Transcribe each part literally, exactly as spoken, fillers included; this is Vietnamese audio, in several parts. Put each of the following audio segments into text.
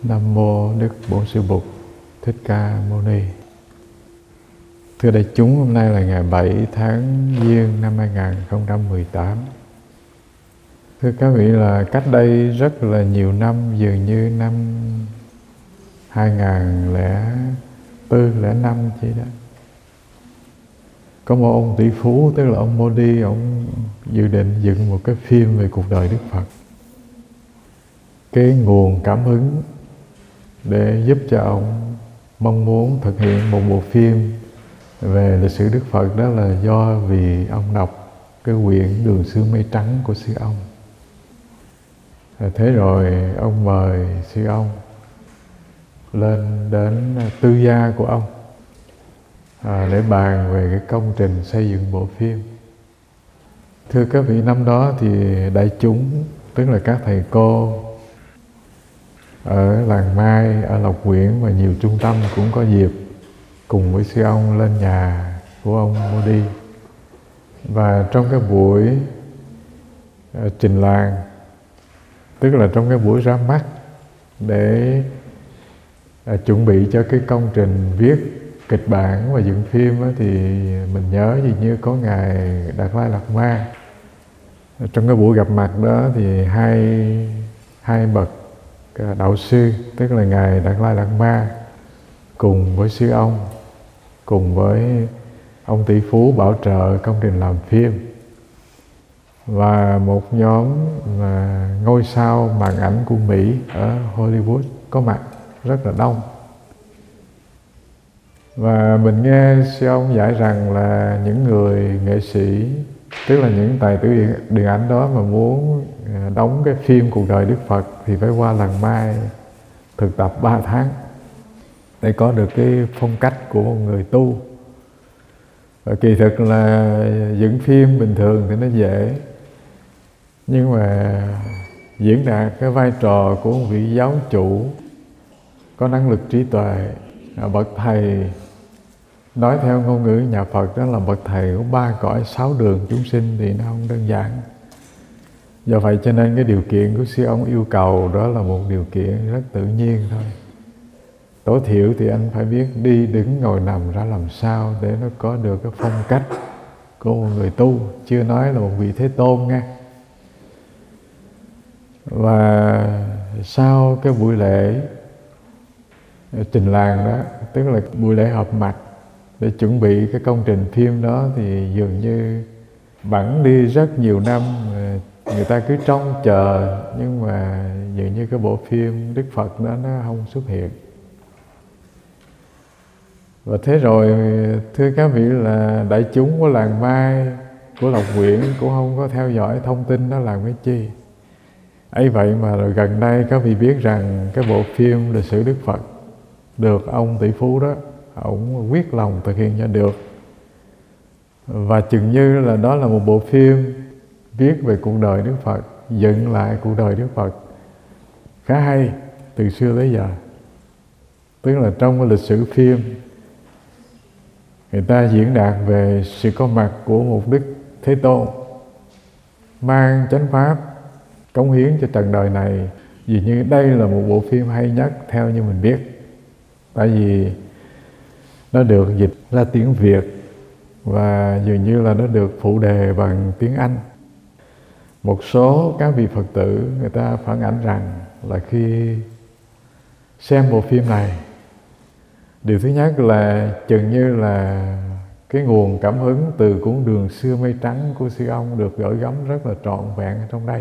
Nam mô Đức Bổn Sư Bụt Thích Ca Mâu Ni. Thưa đại chúng, hôm nay là ngày bảy tháng Giêng năm hai nghìn không trăm mười tám. Thưa các vị, là cách đây rất là nhiều năm, dường như năm hai nghìn lẻ bốn, lẻ năm chỉ đó, có một ông tỷ phú, tức là ông Modi, ông dự định dựng một cái phim về cuộc đời Đức Phật. Cái nguồn cảm hứng để giúp cho ông mong muốn thực hiện một bộ phim về lịch sử Đức Phật đó là do vì ông đọc cái quyển Đường Xưa Mây Trắng của sư ông. Thế rồi ông mời sư ông lên đến tư gia của ông à, để bàn về cái công trình xây dựng bộ phim. Thưa các vị, năm đó thì đại chúng, tức là các thầy cô ở làng Mai, ở Lộc Quyển và nhiều trung tâm cũng có dịp cùng với sư ông lên nhà của ông Modi. Và trong cái buổi uh, trình làng, tức là trong cái buổi ra mắt để uh, chuẩn bị cho cái công trình viết kịch bản và dựng phim á, thì mình nhớ dường như có ngài Đạt Lai Lạt Ma. Trong cái buổi gặp mặt đó thì hai hai bậc đạo sư, tức là ngài Đạt Lai Lạt Ma cùng với sư ông, cùng với ông tỷ phú bảo trợ công trình làm phim, và một nhóm là ngôi sao màn ảnh của Mỹ ở Hollywood có mặt rất là đông. Và mình nghe sư ông giải rằng là những người nghệ sĩ, tức là những tài tử điện, điện ảnh đó mà muốn đóng cái phim cuộc đời Đức Phật thì phải qua làng Mai thực tập ba tháng để có được cái phong cách của một người tu. Và kỳ thực là dựng phim bình thường thì nó dễ, nhưng mà diễn đạt cái vai trò của một vị giáo chủ có năng lực trí tuệ, bậc thầy, nói theo ngôn ngữ nhà Phật đó là bậc thầy của ba cõi sáu đường chúng sinh thì nó không đơn giản. Do vậy cho nên cái điều kiện của sư ông yêu cầu đó là một điều kiện rất tự nhiên thôi. Tối thiểu thì anh phải biết đi đứng ngồi nằm ra làm sao để nó có được cái phong cách của một người tu, chưa nói là một vị Thế Tôn nha. Và sau cái buổi lễ trình làng đó, tức là buổi lễ họp mặt để chuẩn bị cái công trình phim đó, thì dường như bẵng đi rất nhiều năm, người ta cứ trông chờ, nhưng mà dường như cái bộ phim Đức Phật đó nó không xuất hiện. Và thế rồi, thưa các vị, là đại chúng của làng Mai, của Lộc Quyển cũng không có theo dõi thông tin đó làm cái chi. Ấy vậy mà rồi gần đây các vị biết rằng cái bộ phim lịch sử Đức Phật được ông tỷ phú đó, ông quyết lòng thực hiện cho được. Và chừng như là đó là một bộ phim viết về cuộc đời Đức Phật, dựng lại cuộc đời Đức Phật khá hay từ xưa tới giờ. Tức là trong cái lịch sử phim, người ta diễn đạt về sự có mặt của một Đức Thế Tôn mang chánh pháp cống hiến cho trần đời này. Vì như đây là một bộ phim hay nhất theo như mình biết, tại vì nó được dịch ra tiếng Việt và dường như là nó được phụ đề bằng tiếng Anh. Một số các vị Phật tử người ta phản ảnh rằng là khi xem bộ phim này, điều thứ nhất là chừng như là cái nguồn cảm hứng từ cuốn Đường Xưa Mây Trắng của sư ông được gửi gắm rất là trọn vẹn ở trong đây.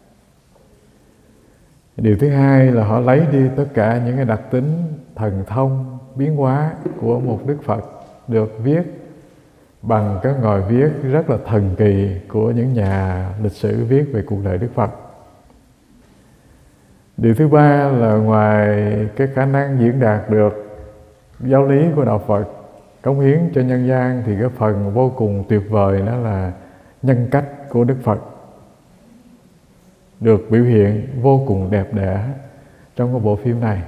Điều thứ hai là họ lấy đi tất cả những cái đặc tính thần thông biến hóa của một Đức Phật được viết bằng cái ngòi viết rất là thần kỳ của những nhà lịch sử viết về cuộc đời Đức Phật. Điều thứ ba là ngoài cái khả năng diễn đạt được giáo lý của đạo Phật cống hiến cho nhân gian, thì cái phần vô cùng tuyệt vời đó là nhân cách của Đức Phật được biểu hiện vô cùng đẹp đẽ trong cái bộ phim này.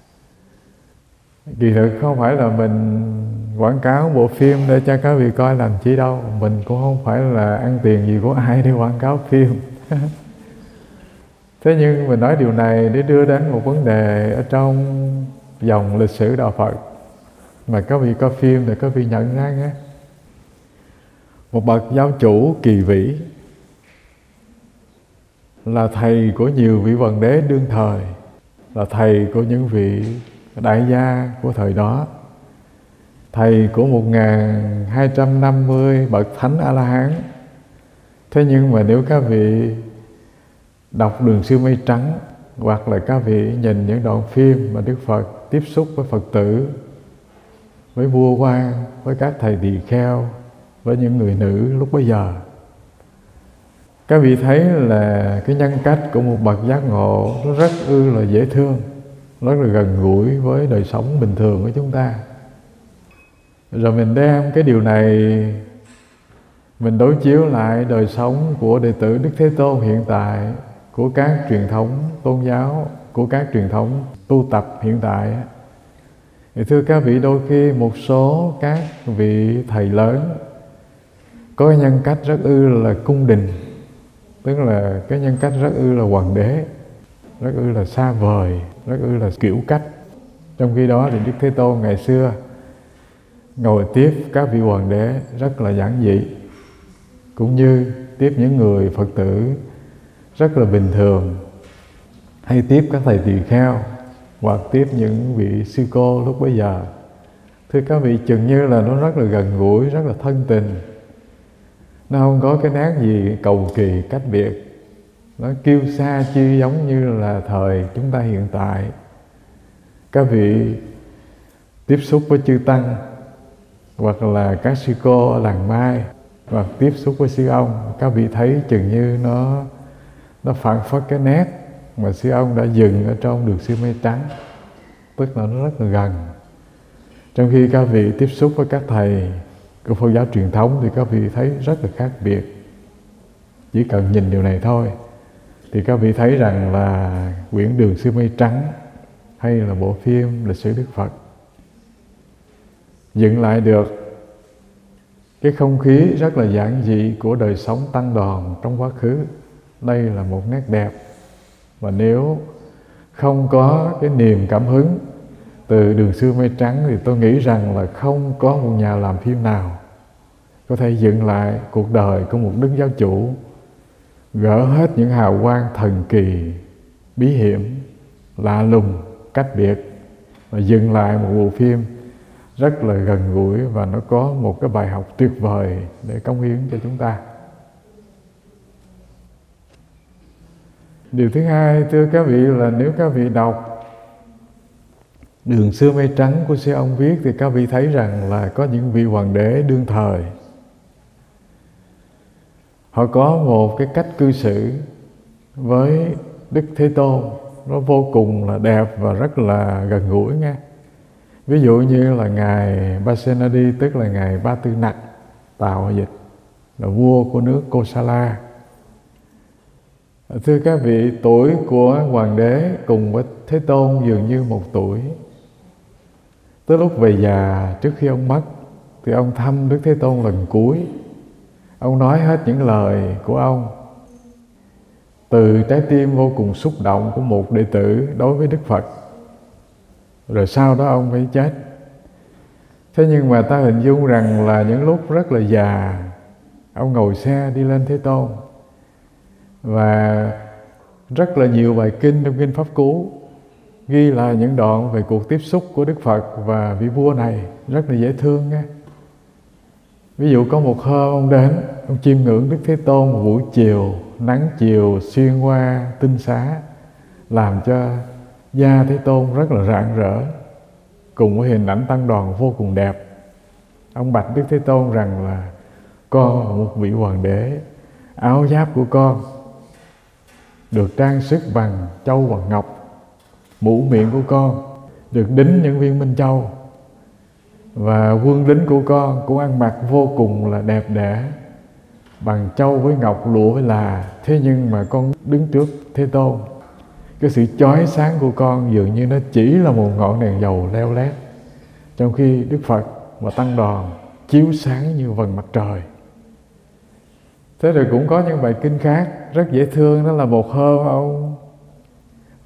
Kỳ thực không phải là mình quảng cáo bộ phim để cho các vị coi làm chi đâu, mình cũng không phải là ăn tiền gì của ai để quảng cáo phim. Thế nhưng mình nói điều này để đưa đến một vấn đề ở trong dòng lịch sử đạo Phật mà các vị coi phim để các vị nhận ra nhé. Một bậc giáo chủ kỳ vĩ, là thầy của nhiều vị hoàng đế đương thời, là thầy của những vị đại gia của thời đó, thầy của một nghìn hai trăm năm mươi bậc thánh A-la-hán. Thế nhưng mà nếu các vị đọc Đường Xưa Mây Trắng, hoặc là các vị nhìn những đoạn phim mà Đức Phật tiếp xúc với Phật tử, với vua quan, với các thầy tỳ kheo, với những người nữ lúc bấy giờ, các vị thấy là cái nhân cách của một bậc giác ngộ nó rất ư là dễ thương, rất là gần gũi với đời sống bình thường của chúng ta. Rồi mình đem cái điều này mình đối chiếu lại đời sống của đệ tử Đức Thế Tôn hiện tại, của các truyền thống tôn giáo, của các truyền thống tu tập hiện tại. Thì thưa các vị, đôi khi một số các vị thầy lớn có cái nhân cách rất ư là cung đình, tức là cái nhân cách rất ư là hoàng đế, rất ư là xa vời, rất ư là kiểu cách. Trong khi đó thì Đức Thế Tôn ngày xưa ngồi tiếp các vị hoàng đế rất là giản dị, cũng như tiếp những người Phật tử rất là bình thường, hay tiếp các thầy tỳ kheo, hoặc tiếp những vị sư cô lúc bấy giờ. Thưa các vị, chừng như là nó rất là gần gũi, rất là thân tình. Nó không có cái nét gì cầu kỳ cách biệt, nó kiêu sa chi giống như là thời chúng ta hiện tại. Các vị tiếp xúc với chư tăng, hoặc là các sư cô ở làng Mai, hoặc tiếp xúc với sư ông, các vị thấy chừng như nó nó phản phất cái nét mà sư ông đã dừng ở trong Đường Xưa Mây Trắng, tức là nó rất là gần. Trong khi các vị tiếp xúc với các thầy của Phật giáo truyền thống thì các vị thấy rất là khác biệt. Chỉ cần nhìn điều này thôi thì các vị thấy rằng là quyển Đường Xưa Mây Trắng hay là bộ phim Lịch sử Đức Phật dựng lại được cái không khí rất là giản dị của đời sống tăng đoàn trong quá khứ. Đây là một nét đẹp, và nếu không có cái niềm cảm hứng từ Đường Xưa Mây Trắng thì tôi nghĩ rằng là không có một nhà làm phim nào có thể dựng lại cuộc đời của một đức giáo chủ, gỡ hết những hào quang thần kỳ, bí hiểm, lạ lùng, cách biệt, và dựng lại một bộ phim rất là gần gũi và nó có một cái bài học tuyệt vời để cống hiến cho chúng ta. Điều thứ hai, thưa các vị, là nếu các vị đọc Đường Xưa Mây Trắng của sư ông viết thì các vị thấy rằng là có những vị hoàng đế đương thời, họ có một cái cách cư xử với Đức Thế Tôn nó vô cùng là đẹp và rất là gần gũi nha. Ví dụ như là ngài Pasenadi, tức là ngài Ba Tư Nặc Tào dịch, là vua của nước Kosala. Thưa các vị, tuổi của hoàng đế cùng với Thế Tôn dường như một tuổi. Tới lúc về già, trước khi ông mất, thì ông thăm Đức Thế Tôn lần cuối. Ông nói hết những lời của ông từ trái tim vô cùng xúc động của một đệ tử đối với Đức Phật. Rồi sau đó ông phải chết. Thế nhưng mà ta hình dung rằng là những lúc rất là già, ông ngồi xe đi lên Thế Tôn, và rất là nhiều bài kinh trong Kinh Pháp Cú ghi lại những đoạn về cuộc tiếp xúc của Đức Phật và vị vua này rất là dễ thương nha. Ví dụ có một hôm ông đến, ông chiêm ngưỡng Đức Thế Tôn một buổi chiều, nắng chiều xuyên qua tinh xá, làm cho da Thế Tôn rất là rạng rỡ, cùng với hình ảnh tăng đoàn vô cùng đẹp. Ông bạch Đức Thế Tôn rằng là con là một vị hoàng đế, áo giáp của con được trang sức bằng châu và ngọc, mũ miệng của con được đính những viên minh châu, và quân lính của con cũng ăn mặc vô cùng là đẹp đẽ, bằng châu với ngọc, lụa với là. Thế nhưng mà con đứng trước Thế Tôn, cái sự chói sáng của con dường như nó chỉ là một ngọn đèn dầu leo lét, trong khi Đức Phật và tăng đoàn chiếu sáng như vầng mặt trời. Thế rồi cũng có những bài kinh khác rất dễ thương, đó là một hôm ông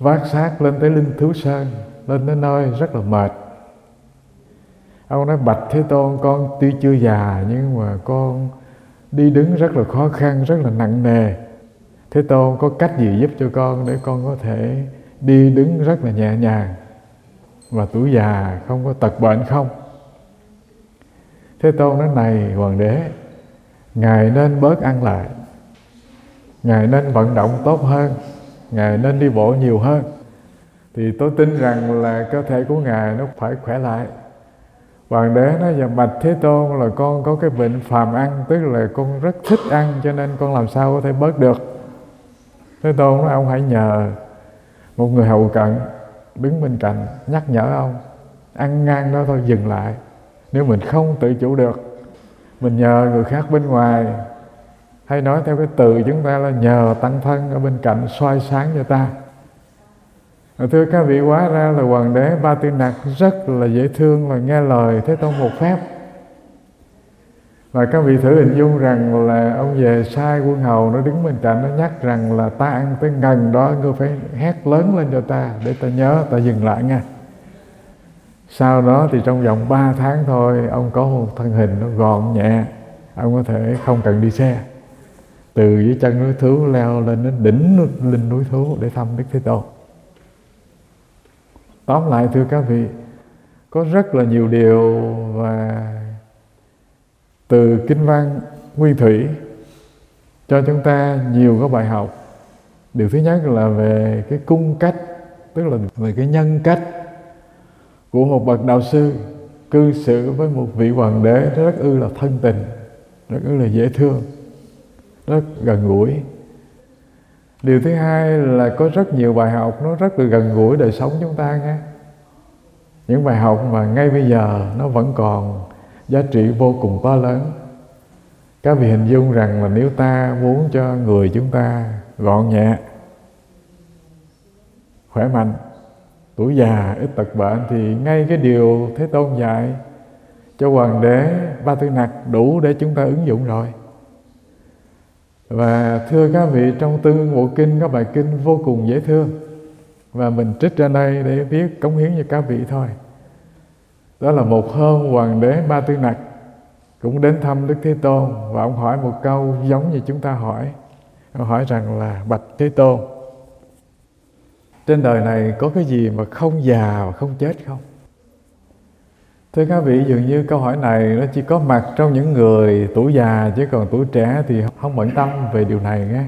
vác xác lên tới Linh Thú Sơn, lên tới nơi rất là mệt. Ông nói: bạch Thế Tôn, con tuy chưa già nhưng mà con đi đứng rất là khó khăn, rất là nặng nề. Thế Tôn có cách gì giúp cho con để con có thể đi đứng rất là nhẹ nhàng và tuổi già không có tật bệnh không? Thế Tôn nói: này Hoàng đế, Ngài nên bớt ăn lại, Ngài nên vận động tốt hơn, Ngài nên đi bộ nhiều hơn, thì tôi tin rằng là cơ thể của Ngài nó phải khỏe lại. Hoàng đế nói: dạ bạch Thế Tôn, là con có cái bệnh phàm ăn, tức là con rất thích ăn, cho nên con làm sao có thể bớt được. Thế Tôn nói: ông hãy nhờ một người hầu cận đứng bên cạnh nhắc nhở ông, ăn ngang đó thôi, dừng lại. Nếu mình không tự chủ được, mình nhờ người khác bên ngoài, hay nói theo cái từ chúng ta là nhờ tăng thân ở bên cạnh soi sáng cho ta. Thưa các vị, hóa ra là Hoàng đế Ba Tư Nặc rất là dễ thương, là nghe lời Thế Tôn một phép. Và các vị thử hình dung rằng là ông về sai quân hầu, nó đứng bên cạnh, nó nhắc rằng là ta ăn tới gần đó, ngươi phải hét lớn lên cho ta, để ta nhớ, ta dừng lại nha. Sau đó thì trong vòng ba tháng thôi, ông có một thân hình nó gọn nhẹ, ông có thể không cần đi xe, từ dưới chân núi Thú leo lên đến đỉnh Linh núi Thú để thăm Đức Thế Tôn. Tóm lại thưa các vị, có rất là nhiều điều và từ kinh văn Nguyên Thủy cho chúng ta nhiều cái bài học. Điều thứ nhất là về cái cung cách, tức là về cái nhân cách của một bậc đạo sư cư xử với một vị hoàng đế rất ư là thân tình, rất ư là dễ thương, rất gần gũi. Điều thứ hai là có rất nhiều bài học nó rất là gần gũi đời sống chúng ta nghe. Những bài học mà ngay bây giờ nó vẫn còn giá trị vô cùng to lớn. Các vị hình dung rằng là nếu ta muốn cho người chúng ta gọn nhẹ, khỏe mạnh, tuổi già ít tật bệnh, thì ngay cái điều Thế Tôn dạy cho Hoàng đế Ba Tư Nặc đủ để chúng ta ứng dụng rồi. Và thưa các vị, trong Tương Bộ Kinh có bài kinh vô cùng dễ thương, và mình trích ra đây để viết cống hiến cho các vị thôi. Đó là một hôm Hoàng đế Ba Tư Nặc cũng đến thăm Đức Thế Tôn, và ông hỏi một câu giống như chúng ta hỏi. Ông hỏi rằng là: bạch Thế Tôn, trên đời này có cái gì mà không già và không chết không? Thưa các vị, dường như câu hỏi này nó chỉ có mặt trong những người tuổi già, chứ còn tuổi trẻ thì không bận tâm về điều này nghe.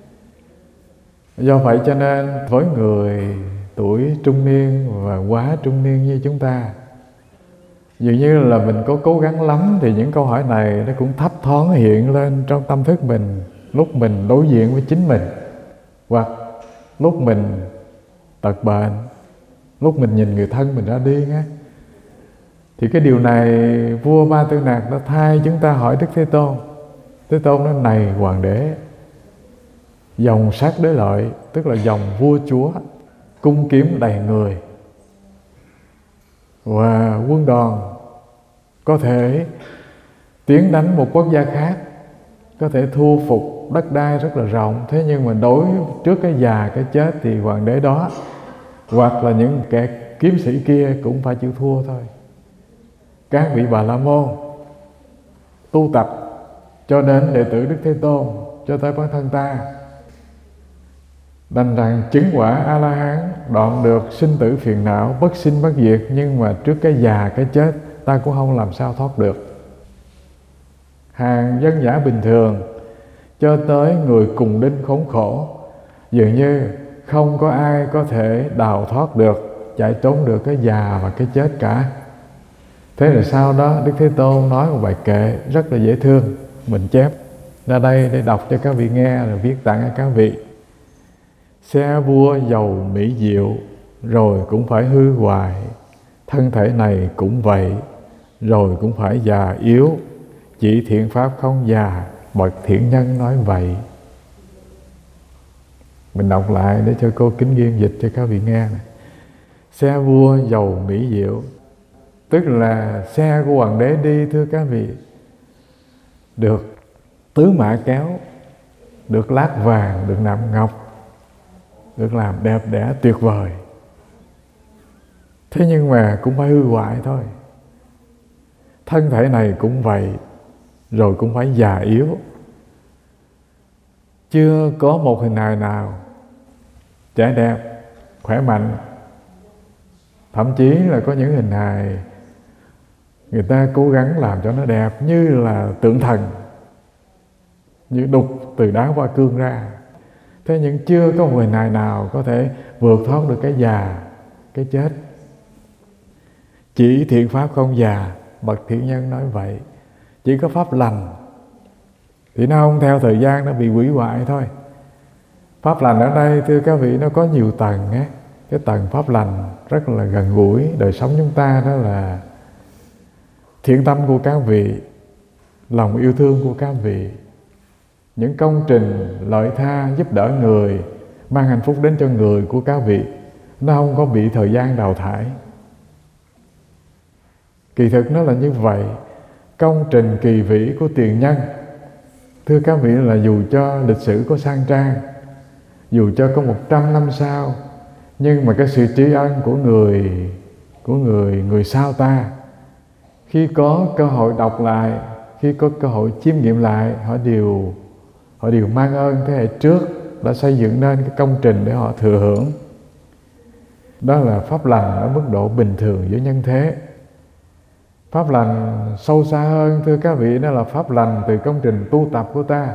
Do vậy cho nên với người tuổi trung niên và quá trung niên như chúng ta, dường như là mình có cố gắng lắm thì những câu hỏi này nó cũng thấp thoáng hiện lên trong tâm thức mình lúc mình đối diện với chính mình, hoặc lúc mình tật bệnh, lúc mình nhìn người thân mình ra đi nghe. Thì cái điều này vua Ba Tư Nặc đã thay chúng ta hỏi Đức Thế Tôn. Thế Tôn nói: này Hoàng đế, dòng sát đế lợi, tức là dòng vua chúa, cung kiếm đầy người, và quân đoàn có thể tiến đánh một quốc gia khác, có thể thu phục đất đai rất là rộng. Thế nhưng mà đối trước cái già cái chết thì hoàng đế đó hoặc là những kẻ kiếm sĩ kia cũng phải chịu thua thôi. Các vị Bà La Môn tu tập cho đến đệ tử Đức Thế Tôn, cho tới bản thân ta, đành rằng chứng quả A-la-hán, đoạn được sinh tử phiền não, bất sinh bất diệt, nhưng mà trước cái già cái chết ta cũng không làm sao thoát được. Hàng dân giả bình thường cho tới người cùng đinh khốn khổ, dường như không có ai có thể đào thoát được, chạy trốn được cái già và cái chết cả. Thế là sau đó Đức Thế Tôn nói một bài kệ rất là dễ thương, mình chép ra đây để đọc cho các vị nghe, rồi viết tặng cho các vị. Xe vua giàu mỹ diệu, rồi cũng phải hư hoài, thân thể này cũng vậy, rồi cũng phải già yếu, chỉ thiện pháp không già, bậc thiện nhân nói vậy. Mình đọc lại để cho cô Kính Duyên dịch cho các vị nghe này. Xe vua giàu mỹ diệu, tức là xe của hoàng đế đi, thưa các vị, được tứ mã kéo, được lát vàng, được nạm ngọc, được làm đẹp đẽ tuyệt vời. Thế nhưng mà cũng phải hư hoại thôi. Thân thể này cũng vậy, rồi cũng phải già yếu. Chưa có một hình hài nào trẻ đẹp, khỏe mạnh. Thậm chí là có những hình hài người ta cố gắng làm cho nó đẹp như là tượng thần, như đục từ đá hoa cương ra. Thế nhưng chưa có một hình hài nào có thể vượt thoát được cái già, cái chết. Chỉ thiện pháp không già, bậc thiện nhân nói vậy. Chỉ có pháp lành thì nó không theo thời gian nó bị hủy hoại thôi. Pháp lành ở đây thưa các vị nó có nhiều tầng á. Cái tầng pháp lành rất là gần gũi đời sống chúng ta, đó là thiện tâm của các vị, lòng yêu thương của các vị, những công trình lợi tha giúp đỡ người, mang hạnh phúc đến cho người của các vị, nó không có bị thời gian đào thải. Kỳ thực nó là như vậy. Công trình kỳ vĩ của tiền nhân, thưa các vị, là dù cho lịch sử có sang trang, dù cho có một trăm năm sau, nhưng mà cái sự tri ân của người của người người sau ta, khi có cơ hội đọc lại, khi có cơ hội chiêm nghiệm lại, họ đều họ đều mang ơn thế hệ trước đã xây dựng nên cái công trình để họ thừa hưởng. Đó là pháp lành ở mức độ bình thường giữa nhân thế. Pháp lành sâu xa hơn thưa các vị, đó là pháp lành từ công trình tu tập của ta.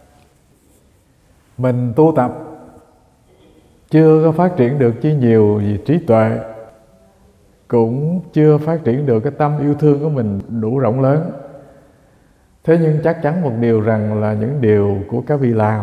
Mình tu tập chưa có phát triển được chi nhiều gì trí tuệ, cũng chưa phát triển được cái tâm yêu thương của mình đủ rộng lớn. Thế nhưng chắc chắn một điều rằng là những điều của các vị làm,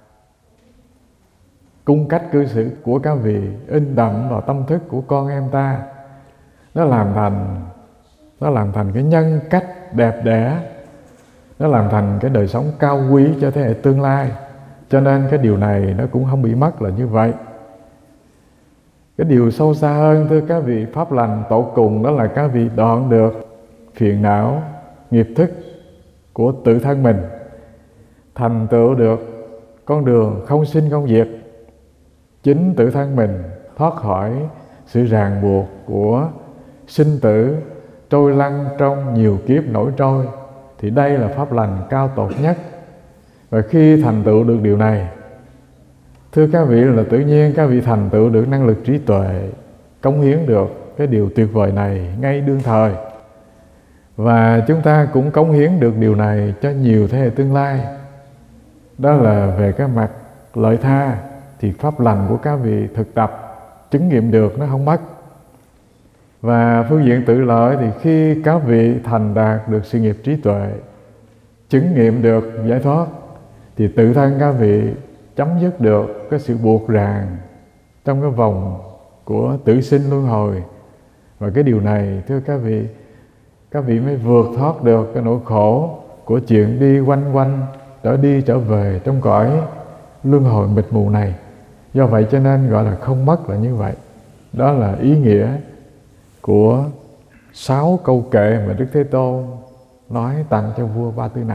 cung cách cư xử của các vị in đậm vào tâm thức của con em ta, nó làm thành nó làm thành cái nhân cách đẹp đẽ, nó làm thành cái đời sống cao quý cho thế hệ tương lai. Cho nên cái điều này nó cũng không bị mất là như vậy. Cái điều sâu xa hơn thưa các vị, pháp lành tổ cùng đó là các vị đoạn được phiền não, nghiệp thức của tự thân mình, thành tựu được con đường không sinh không diệt. Chính tự thân mình thoát khỏi sự ràng buộc của sinh tử, trôi lăn trong nhiều kiếp nổi trôi, thì đây là pháp lành cao tột nhất. Và khi thành tựu được điều này, thưa các vị, là tự nhiên các vị thành tựu được năng lực trí tuệ, cống hiến được cái điều tuyệt vời này ngay đương thời. Và chúng ta cũng cống hiến được điều này cho nhiều thế hệ tương lai. Đó là về cái mặt lợi tha, thì pháp lành của các vị thực tập chứng nghiệm được, nó không mất. Và phương diện tự lợi thì khi các vị thành đạt được sự nghiệp trí tuệ, chứng nghiệm được giải thoát, thì tự thân các vị chấm dứt được cái sự buộc ràng trong cái vòng của tử sinh luân hồi. Và cái điều này thưa các vị, các vị mới vượt thoát được cái nỗi khổ của chuyện đi quanh quanh, trở đi trở về trong cõi luân hồi mịt mù này. Do vậy cho nên gọi là không mất là như vậy. Đó là ý nghĩa của sáu câu kệ mà Đức Thế Tôn nói tặng cho vua Ba Tư Nặc.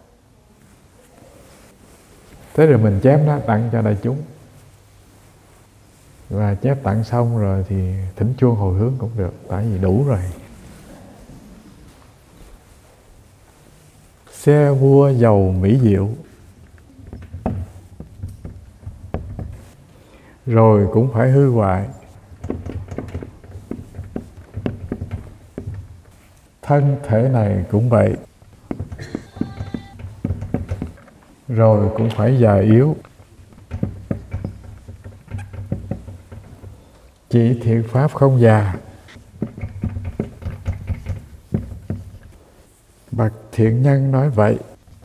Thế rồi mình chép nó tặng cho đại chúng. Và chép tặng xong rồi thì thỉnh chuông hồi hướng cũng được, tại vì đủ rồi. Xe vua giàu mỹ diệu, rồi cũng phải hư hoại. Thân thể này cũng vậy, rồi cũng phải già yếu. Chỉ thiện pháp không già, bậc thiện nhân nói vậy.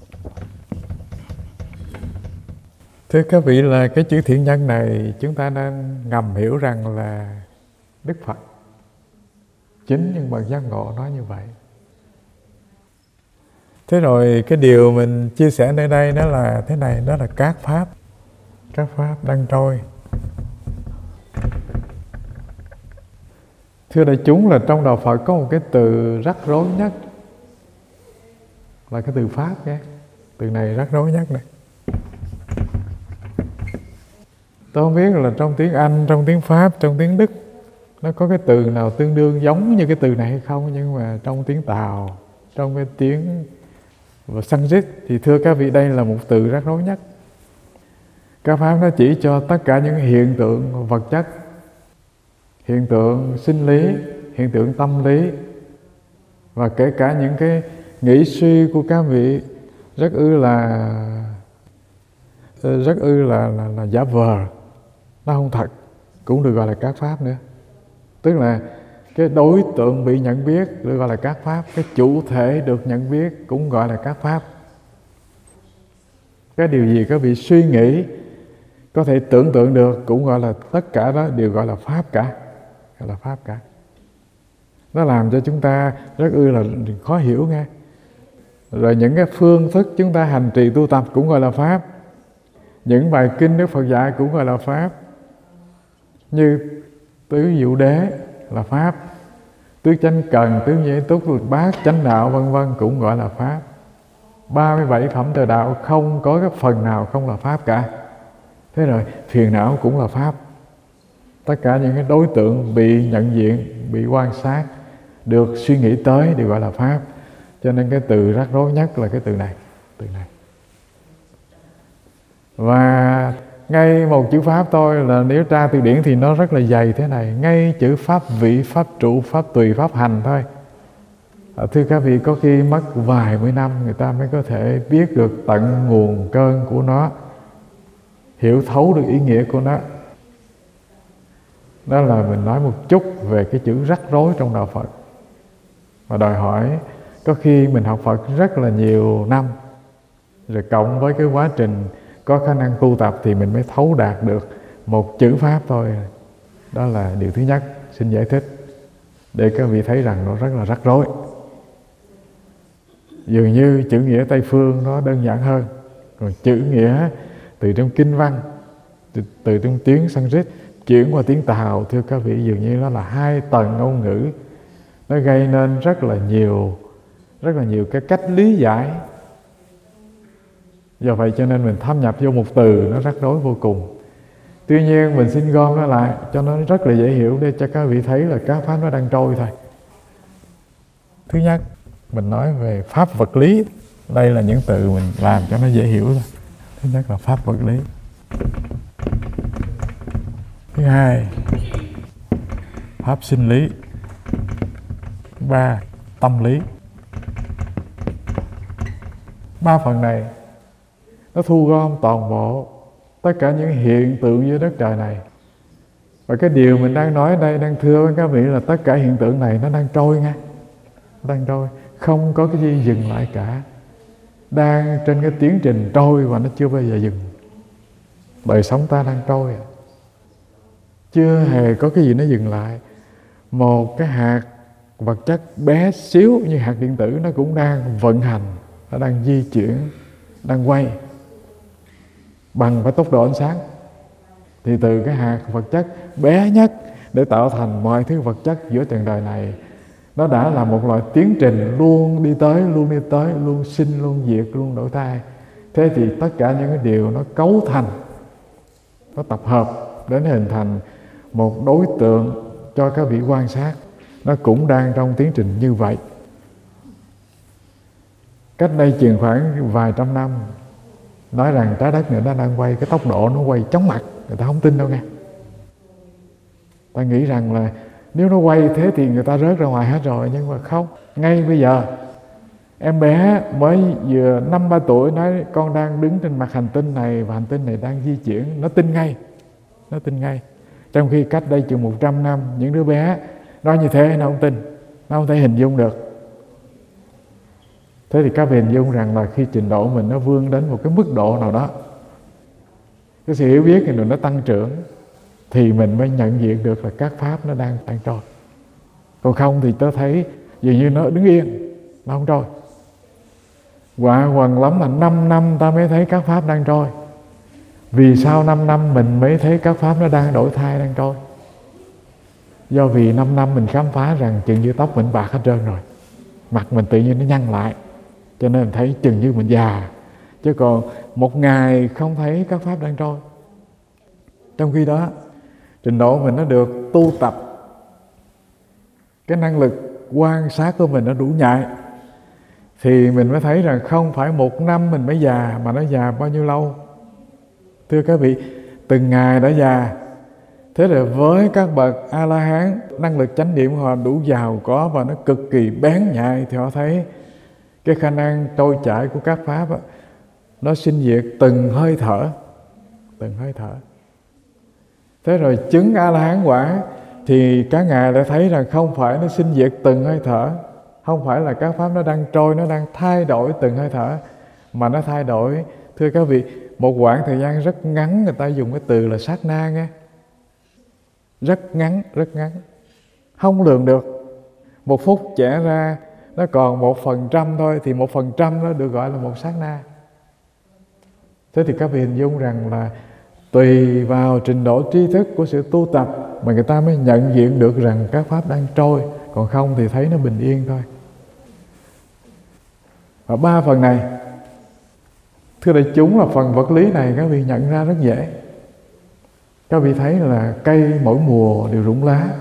Thưa các vị, là cái chữ thiện nhân này chúng ta nên ngầm hiểu rằng là Đức Phật, chính những bậc giác ngộ nói như vậy. Thế rồi cái điều mình chia sẻ nơi đây đó là thế này, đó là các pháp, các pháp đang trôi. Thưa đại chúng, là trong đạo Phật có một cái từ rắc rối nhất, là cái từ pháp nhé. Từ này rắc rối nhất này. Tôi không biết là trong tiếng Anh, trong tiếng Pháp, trong tiếng Đức nó có cái từ nào tương đương giống như cái từ này hay không, nhưng mà trong tiếng Tàu, trong cái tiếng Sanskrit thì thưa các vị, đây là một từ rắc rối nhất. Các pháp nó chỉ cho tất cả những hiện tượng vật chất, hiện tượng sinh lý, hiện tượng tâm lý, và kể cả những cái nghĩ suy của các vị rất ư là rất ư là, là, là giả vờ, nó không thật, cũng được gọi là các pháp nữa. Tức là cái đối tượng bị nhận biết được gọi là các pháp, cái chủ thể được nhận biết cũng gọi là các pháp. Cái điều gì các vị suy nghĩ, có thể tưởng tượng được cũng gọi là, tất cả đó đều gọi là pháp cả, gọi là pháp cả. Nó làm cho chúng ta rất ư là khó hiểu nghe. Rồi những cái phương thức chúng ta hành trì tu tập cũng gọi là pháp. Những bài kinh Đức Phật dạy cũng gọi là pháp. Như tứ diệu đế là pháp, tứ chánh cần, tứ nhĩ túc, lục bát, chánh đạo vân vân cũng gọi là pháp. ba mươi bảy phẩm trời đạo không có cái phần nào không là pháp cả. Thế rồi phiền não cũng là pháp. Tất cả những cái đối tượng bị nhận diện, bị quan sát, được suy nghĩ tới đều gọi là pháp. Cho nên cái từ rắc rối nhất là cái từ này, từ này. Và ngay một chữ pháp thôi là nếu tra từ điển thì nó rất là dày thế này. Ngay chữ pháp vị, pháp trụ, pháp tùy, pháp hành thôi, à, thưa các vị, có khi mất vài mươi năm người ta mới có thể biết được tận nguồn cơn của nó, hiểu thấu được ý nghĩa của nó. Đó là mình nói một chút về cái chữ rắc rối trong đạo Phật. Và đòi hỏi có khi mình học Phật rất là nhiều năm, rồi cộng với cái quá trình có khả năng tu tập thì mình mới thấu đạt được một chữ pháp thôi. Đó là điều thứ nhất xin giải thích, để các vị thấy rằng nó rất là rắc rối. Dường như chữ nghĩa Tây Phương nó đơn giản hơn, còn chữ nghĩa từ trong kinh văn, từ, từ trong tiếng Sanskrit chuyển qua tiếng Tàu, thưa các vị, dường như nó là hai tầng ngôn ngữ. Nó gây nên rất là nhiều rất là nhiều cái cách lý giải. Do vậy cho nên mình thâm nhập vô một từ nó rắc rối vô cùng. Tuy nhiên mình xin gom nó lại cho nó rất là dễ hiểu, để cho các vị thấy là các pháp nó đang trôi thôi. Thứ nhất, mình nói về pháp vật lý. Đây là những từ mình làm cho nó dễ hiểu thôi. Thứ nhất là pháp vật lý. Thứ hai, pháp sinh lý. Thứ ba, tâm lý. Ba phần này nó thu gom toàn bộ tất cả những hiện tượng dưới đất trời này. Và cái điều mình đang nói ở đây, đang thưa với các vị là tất cả hiện tượng này nó đang trôi nha, đang trôi, không có cái gì dừng lại cả, đang trên cái tiến trình trôi và nó chưa bao giờ dừng. Đời sống ta đang trôi, chưa hề có cái gì nó dừng lại. Một cái hạt vật chất bé xíu như hạt điện tử nó cũng đang vận hành, nó đang di chuyển, đang quay bằng với tốc độ ánh sáng. Thì từ cái hạt vật chất bé nhất để tạo thành mọi thứ vật chất giữa trần đời này, nó đã là một loại tiến trình luôn đi tới, luôn đi tới, luôn sinh, luôn diệt, luôn đổi thay. Thế thì tất cả những cái điều nó cấu thành, nó tập hợp đến hình thành một đối tượng cho các vị quan sát. Nó cũng đang trong tiến trình như vậy. Cách đây chừng khoảng vài trăm năm, nói rằng trái đất này nó đang quay, cái tốc độ nó quay chóng mặt, người ta không tin đâu nghe. Ta nghĩ rằng là nếu nó quay thế thì người ta rớt ra ngoài hết rồi, nhưng mà không. Ngay bây giờ, em bé mới vừa năm ba tuổi nói con đang đứng trên mặt hành tinh này và hành tinh này đang di chuyển, nó tin ngay, nó tin ngay. Trong khi cách đây chừng một trăm năm, những đứa bé nói như thế nó không tin, nó không thể hình dung được. Thế thì các vị hình dung rằng là khi trình độ mình nó vươn đến một cái mức độ nào đó, cái sự hiểu biết thì nó tăng trưởng, thì mình mới nhận diện được là các pháp nó đang đang trôi. Còn không thì tớ thấy dường như nó đứng yên, nó không trôi. Quả quần lắm là năm năm ta mới thấy các pháp đang trôi. Vì sao năm năm mình mới thấy các pháp nó đang đổi thay, đang trôi? Do vì năm năm mình khám phá rằng chừng như tóc mình bạc hết trơn rồi, mặt mình tự nhiên nó nhăn lại, cho nên mình thấy chừng như mình già. Chứ còn một ngày không thấy các pháp đang trôi. Trong khi đó trình độ mình nó được tu tập, cái năng lực quan sát của mình nó đủ nhạy, thì mình mới thấy rằng không phải một năm mình mới già, mà nó già bao nhiêu lâu. Thưa các vị, từng ngày đã già. Thế rồi với các bậc A-la-hán, năng lực chánh niệm họ đủ giàu có và nó cực kỳ bén nhạy, thì họ thấy cái khả năng trôi chảy của các pháp đó, nó sinh diệt từng hơi thở, từng hơi thở. Thế rồi chứng A-la-hán quả thì các ngài đã thấy rằng không phải nó sinh diệt từng hơi thở, không phải là các pháp nó đang trôi, nó đang thay đổi từng hơi thở, mà nó thay đổi, thưa các vị, một quãng thời gian rất ngắn. Người ta dùng cái từ là sát na nghe, rất ngắn, rất ngắn, không lường được. Một phút trẻ ra nó còn một phần trăm thôi, thì một phần trăm nó được gọi là một sát na. Thế thì các vị hình dung rằng là tùy vào trình độ tri thức của sự tu tập mà người ta mới nhận diện được rằng các pháp đang trôi, còn không thì thấy nó bình yên thôi. Và ba phần này, thưa đại chúng, là phần vật lý này các vị nhận ra rất dễ. Các vị thấy là cây mỗi mùa đều rụng lá.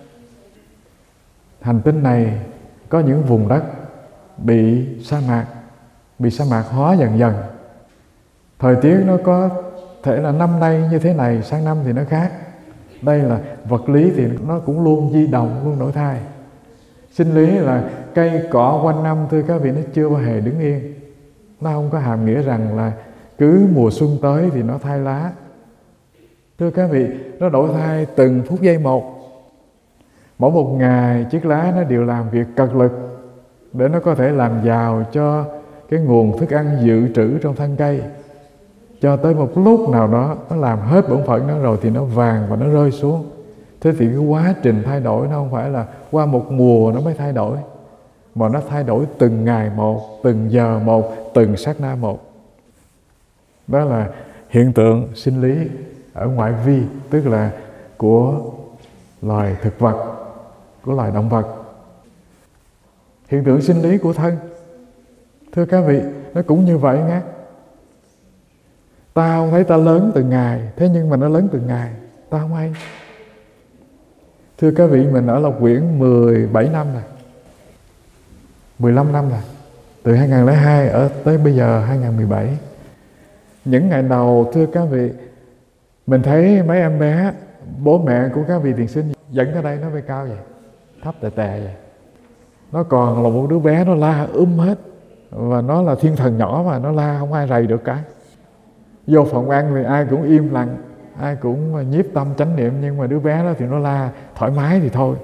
Hành tinh này có những vùng đất bị sa mạc, bị sa mạc hóa dần dần. Thời tiết nó có thể là năm nay như thế này, sang năm thì nó khác. Đây là vật lý thì nó cũng luôn di động, luôn đổi thay. Sinh lý là cây cỏ quanh năm, thưa các vị, nó chưa bao hề đứng yên. Nó không có hàm nghĩa rằng là cứ mùa xuân tới thì nó thay lá. Thưa các vị, nó đổi thay từng phút giây một. Mỗi một ngày chiếc lá nó đều làm việc cật lực để nó có thể làm giàu cho cái nguồn thức ăn dự trữ trong thân cây. Cho tới một lúc nào đó nó làm hết bổn phận nó rồi thì nó vàng và nó rơi xuống. Thế thì cái quá trình thay đổi nó không phải là qua một mùa nó mới thay đổi, mà nó thay đổi từng ngày một, từng giờ một, từng sát na một. Đó là hiện tượng sinh lý ở ngoại vi, tức là của loài thực vật, của loài động vật. Hiện tượng sinh lý của thân, thưa các vị, nó cũng như vậy nghe. Ta không thấy ta lớn từng ngày, thế nhưng mà nó lớn từng ngày, ta không hay. Thưa các vị, mình ở Lộc Quyển mười bảy năm rồi, mười lăm năm rồi, từ hai không không hai ở tới bây giờ hai không một bảy. Những ngày đầu, thưa các vị, mình thấy mấy em bé, bố mẹ của các vị thiền sinh dẫn tới đây nó bay cao vậy, thấp tè tè vậy. Nó còn là một đứa bé, nó la um hết, và nó là thiên thần nhỏ mà, nó la không ai rầy được cả. Vô phòng ăn thì ai cũng im lặng, ai cũng nhiếp tâm chánh niệm, nhưng mà đứa bé đó thì nó la thoải mái thì thôi.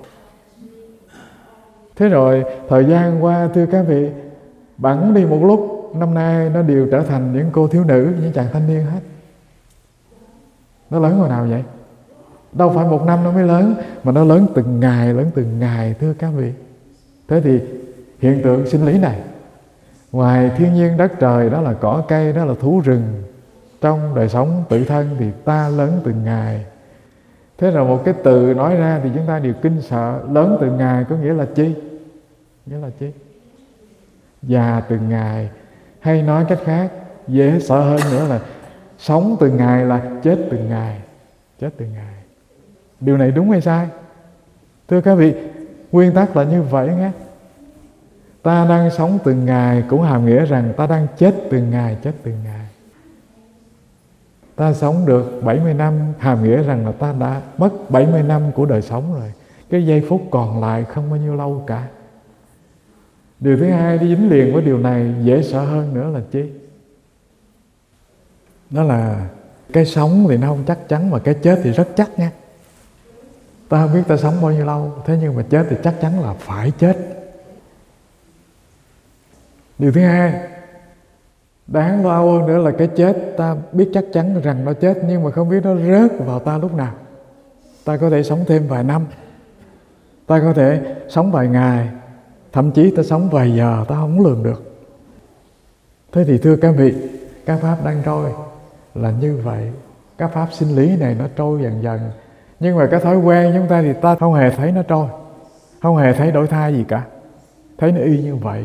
Thế rồi thời gian qua, thưa các vị, bẵng đi một lúc, năm nay nó đều trở thành những cô thiếu nữ, những chàng thanh niên hết. Nó lớn hồi nào vậy? Đâu phải một năm nó mới lớn, mà nó lớn từng ngày, lớn từng ngày, thưa các vị. Thế thì hiện tượng sinh lý này, ngoài thiên nhiên đất trời, đó là cỏ cây, đó là thú rừng, trong đời sống tự thân thì ta lớn từng ngày. Thế rồi một cái từ nói ra thì chúng ta đều kinh sợ. Lớn từng ngày có nghĩa là chi? Nghĩa là chi? Già từng ngày. Hay nói cách khác, dễ sợ hơn nữa là sống từng ngày là chết từng ngày. Chết từng ngày. Điều này đúng hay sai? Thưa các vị, nguyên tắc là như vậy nghe. Ta đang sống từng ngày cũng hàm nghĩa rằng ta đang chết từng ngày, chết từng ngày. Ta sống được bảy mươi năm hàm nghĩa rằng là ta đã mất bảy mươi năm của đời sống rồi. Cái giây phút còn lại không bao nhiêu lâu cả. Điều thứ hai đi dính liền với điều này dễ sợ hơn nữa là chi? Đó là cái sống thì nó không chắc chắn, mà cái chết thì rất chắc nha. Ta không biết ta sống bao nhiêu lâu, thế nhưng mà chết thì chắc chắn là phải chết. Điều thứ hai đáng lo âu hơn nữa là cái chết, ta biết chắc chắn rằng nó chết, nhưng mà không biết nó rớt vào ta lúc nào. Ta có thể sống thêm vài năm, ta có thể sống vài ngày, thậm chí ta sống vài giờ, ta không lường được. Thế thì thưa các vị, các pháp đang trôi là như vậy. Các pháp sinh lý này nó trôi dần dần, nhưng mà cái thói quen chúng ta thì ta không hề thấy nó trôi, không hề thấy đổi thay gì cả, thấy nó y như vậy.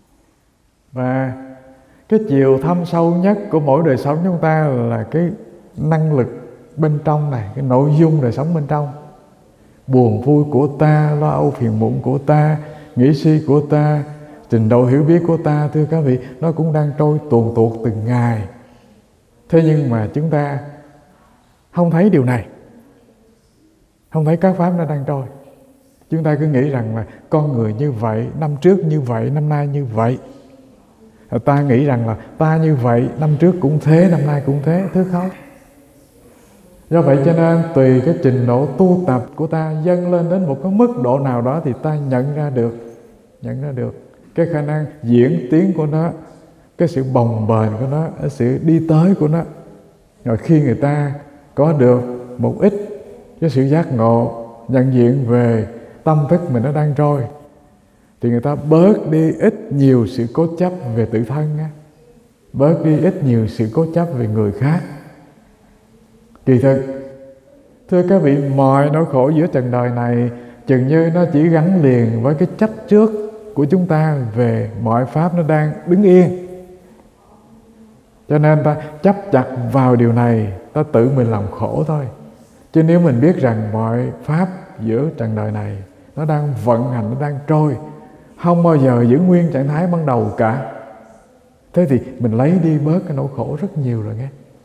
Và cái chiều thâm sâu nhất của mỗi đời sống chúng ta là cái năng lực bên trong này, cái nội dung đời sống bên trong. Buồn vui của ta, lo âu phiền muộn của ta, nghĩ suy của ta, trình độ hiểu biết của ta, thưa các vị, nó cũng đang trôi tuồn tuột từng ngày. Thế nhưng mà chúng ta không thấy điều này, không thấy các pháp nó đang trôi. Chúng ta cứ nghĩ rằng là con người như vậy, năm trước như vậy, năm nay như vậy. Ta nghĩ rằng là ta như vậy, năm trước cũng thế, năm nay cũng thế, thứ không. Do vậy cho nên tùy cái trình độ tu tập của ta dâng lên đến một cái mức độ nào đó thì ta nhận ra được, nhận ra được cái khả năng diễn tiến của nó, cái sự bồng bềnh của nó, cái sự đi tới của nó. Rồi khi người ta có được một ít cái sự giác ngộ, nhận diện về tâm thức mình nó đang trôi, thì người ta bớt đi ít nhiều sự cố chấp về tự thân á, bớt đi ít nhiều sự cố chấp về người khác. Kỳ thực, thưa các vị, mọi nỗi khổ giữa trần đời này chừng như nó chỉ gắn liền với cái chấp trước của chúng ta về mọi pháp nó đang đứng yên. Cho nên ta chấp chặt vào điều này, ta tự mình làm khổ thôi. Chứ nếu mình biết rằng mọi pháp giữa trần đời này nó đang vận hành, nó đang trôi, không bao giờ giữ nguyên trạng thái ban đầu cả, thế thì mình lấy đi bớt cái nỗi khổ rất nhiều rồi nghe.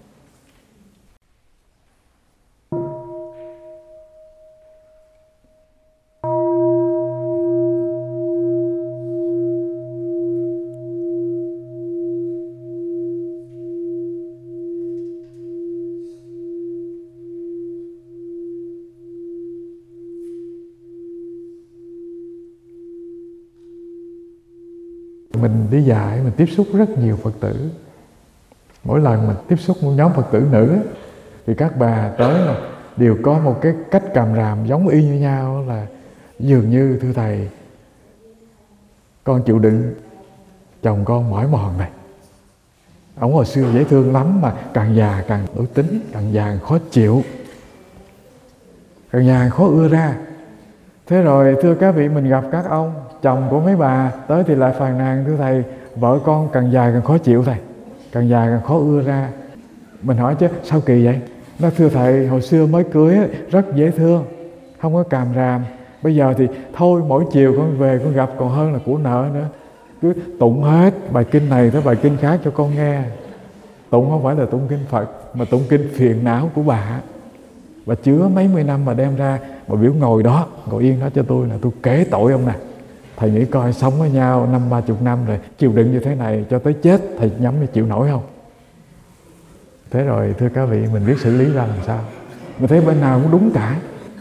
Mình đi dạy, mình tiếp xúc rất nhiều Phật tử. Mỗi lần mình tiếp xúc một nhóm Phật tử nữ thì các bà tới là đều có một cái cách càm ràm giống y như nhau, là dường như thưa thầy, con chịu đựng chồng con mỏi mòn này. Ông hồi xưa dễ thương lắm mà càng già càng đổi tính, càng già càng khó chịu, càng già càng khó ưa ra. Thế rồi thưa các vị, mình gặp các ông chồng của mấy bà tới thì lại phàn nàn, thưa thầy, vợ con càng già càng khó chịu thầy, càng già càng khó ưa ra. Mình hỏi chứ sao kỳ vậy? Nó thưa thầy, hồi xưa mới cưới rất dễ thương, không có càm ràm. Bây giờ thì thôi, mỗi chiều con về con gặp còn hơn là của nợ nữa. Cứ tụng hết bài kinh này tới bài kinh khác cho con nghe. Tụng không phải là tụng kinh Phật, mà tụng kinh phiền não của bà. Bà chứa mấy mươi năm mà đem ra, bà biểu ngồi đó, ngồi yên đó cho tôi, là tôi kể tội ông nè. Thầy nghĩ coi, sống với nhau năm ba chục năm rồi, chịu đựng như thế này cho tới chết, thầy nhắm như chịu nổi không? Thế rồi thưa các vị, mình biết xử lý ra làm sao? Mình thấy bên nào cũng đúng cả.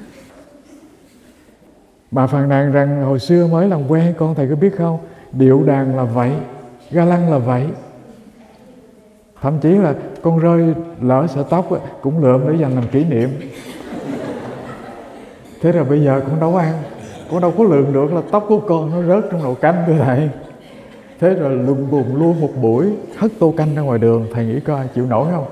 Bà phàn nàn rằng hồi xưa mới làm quen con, thầy có biết không, điệu đàn là vậy, ga lăng là vậy. Thậm chí là con rơi lỡ sợi tóc ấy, cũng lượm để dành làm kỷ niệm. Thế rồi bây giờ con đâu ăn, con đâu có lường được là tóc của con nó rớt trong nồi canh thưa thầy. Thế rồi lùng bùng luôn một buổi, hất tô canh ra ngoài đường, thầy nghĩ coi chịu nổi không?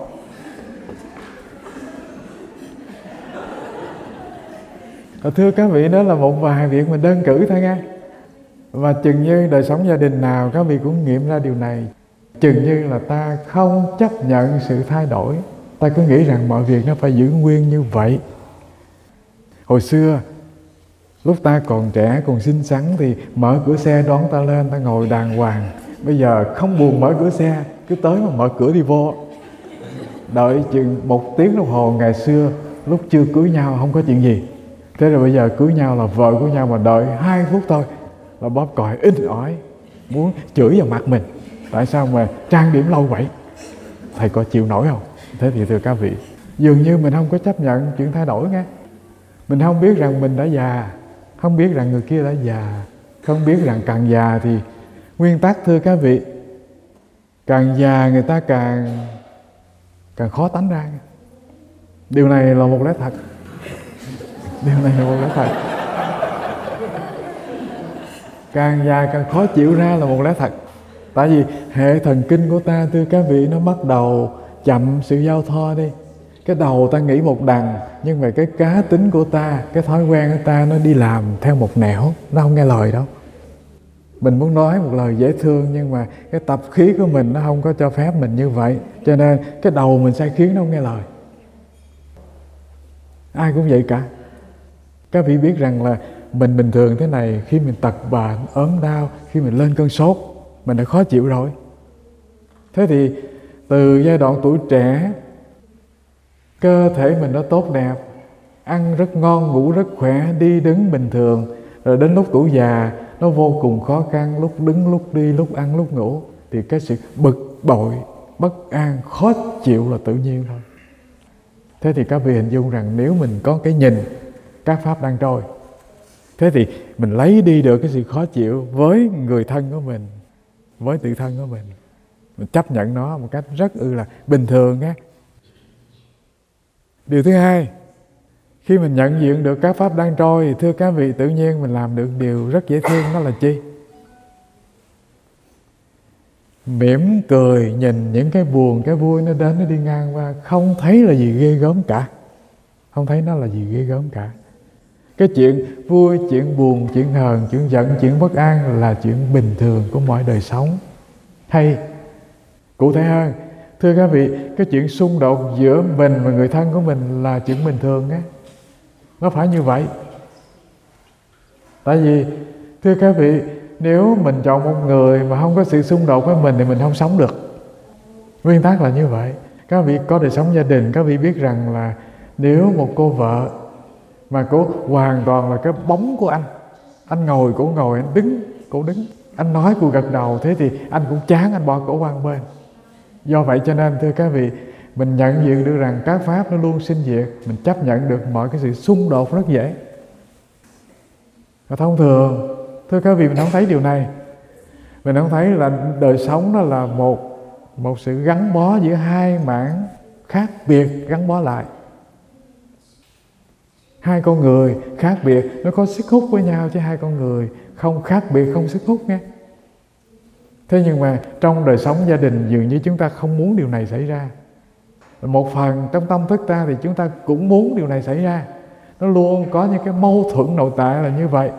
Thưa các vị, đó là một vài việc mình đơn cử thôi nha. Và chừng như đời sống gia đình nào các vị cũng nghiệm ra điều này. Chừng như là ta không chấp nhận sự thay đổi, ta cứ nghĩ rằng mọi việc nó phải giữ nguyên như vậy. Hồi xưa lúc ta còn trẻ, còn xinh xắn thì mở cửa xe đón ta lên, ta ngồi đàng hoàng. Bây giờ không buồn mở cửa xe, cứ tới mà mở cửa đi vô. Đợi chừng một tiếng đồng hồ ngày xưa, lúc chưa cưới nhau không có chuyện gì. Thế rồi bây giờ cưới nhau là vợ của nhau, mà đợi hai phút thôi là bóp còi inh ỏi, muốn chửi vào mặt mình. Tại sao mà trang điểm lâu vậy? Thầy có chịu nổi không? Thế thì thưa các vị, dường như mình không có chấp nhận chuyện thay đổi nghe. Mình không biết rằng mình đã già, không biết rằng người kia đã già, không biết rằng càng già thì nguyên tắc thưa các vị, càng già người ta càng càng khó tánh ra. Điều này là một lẽ thật. Điều này là một lẽ thật. Càng già càng khó chịu ra là một lẽ thật. Tại vì hệ thần kinh của ta thưa các vị, nó bắt đầu chậm sự giao thoa đi. Cái đầu ta nghĩ một đằng, nhưng mà cái cá tính của ta, cái thói quen của ta nó đi làm theo một nẻo, nó không nghe lời đâu. Mình muốn nói một lời dễ thương, nhưng mà cái tập khí của mình nó không có cho phép mình như vậy. Cho nên cái đầu mình sai khiến nó không nghe lời. Ai cũng vậy cả. Các vị biết rằng là mình bình thường thế này, khi mình tật bệnh, ốm đau, khi mình lên cơn sốt, mình đã khó chịu rồi. Thế thì từ giai đoạn tuổi trẻ, cơ thể mình nó tốt đẹp, ăn rất ngon, ngủ rất khỏe, đi đứng bình thường. Rồi đến lúc tuổi già, nó vô cùng khó khăn, lúc đứng, lúc đi, lúc ăn, lúc ngủ. Thì cái sự bực bội, bất an, khó chịu là tự nhiên thôi. Thế thì các vị hình dung rằng nếu mình có cái nhìn các pháp đang trôi, thế thì mình lấy đi được cái sự khó chịu với người thân của mình, với tự thân của mình. Mình chấp nhận nó một cách rất ư là bình thường á. Điều thứ hai, khi mình nhận diện được các pháp đang trôi thì thưa các vị, tự nhiên mình làm được điều rất dễ thương, đó là chi? Mỉm cười nhìn những cái buồn, cái vui nó đến, nó đi ngang qua, không thấy là gì ghê gớm cả. Không thấy nó là gì ghê gớm cả. Cái chuyện vui, chuyện buồn, chuyện hờn, chuyện giận, chuyện bất an là chuyện bình thường của mọi đời sống. Hay cụ thể hơn, thưa các vị, cái chuyện xung đột giữa mình và người thân của mình là chuyện bình thường á. Nó phải như vậy. Tại vì thưa các vị, nếu mình chọn một người mà không có sự xung đột với mình thì mình không sống được. Nguyên tắc là như vậy. Các vị có đời sống gia đình, các vị biết rằng là nếu một cô vợ mà cô hoàn toàn là cái bóng của anh, anh ngồi cổ ngồi, anh đứng cổ đứng, anh nói cô gật đầu, thế thì anh cũng chán, anh bỏ cổ qua một bên. Do vậy cho nên thưa các vị, mình nhận diện được rằng các pháp nó luôn sinh diệt, mình chấp nhận được mọi cái sự xung đột rất dễ. Và thông thường, thưa các vị, mình không thấy điều này. Mình không thấy là đời sống nó là một, một sự gắn bó giữa hai mảng khác biệt gắn bó lại. Hai con người khác biệt, nó có sức hút với nhau, chứ hai con người không khác biệt, không sức hút nghe. Thế nhưng mà trong đời sống gia đình dường như chúng ta không muốn điều này xảy ra. Một phần trong tâm thức ta thì chúng ta cũng muốn điều này xảy ra. Nó luôn có những cái mâu thuẫn nội tại là như vậy.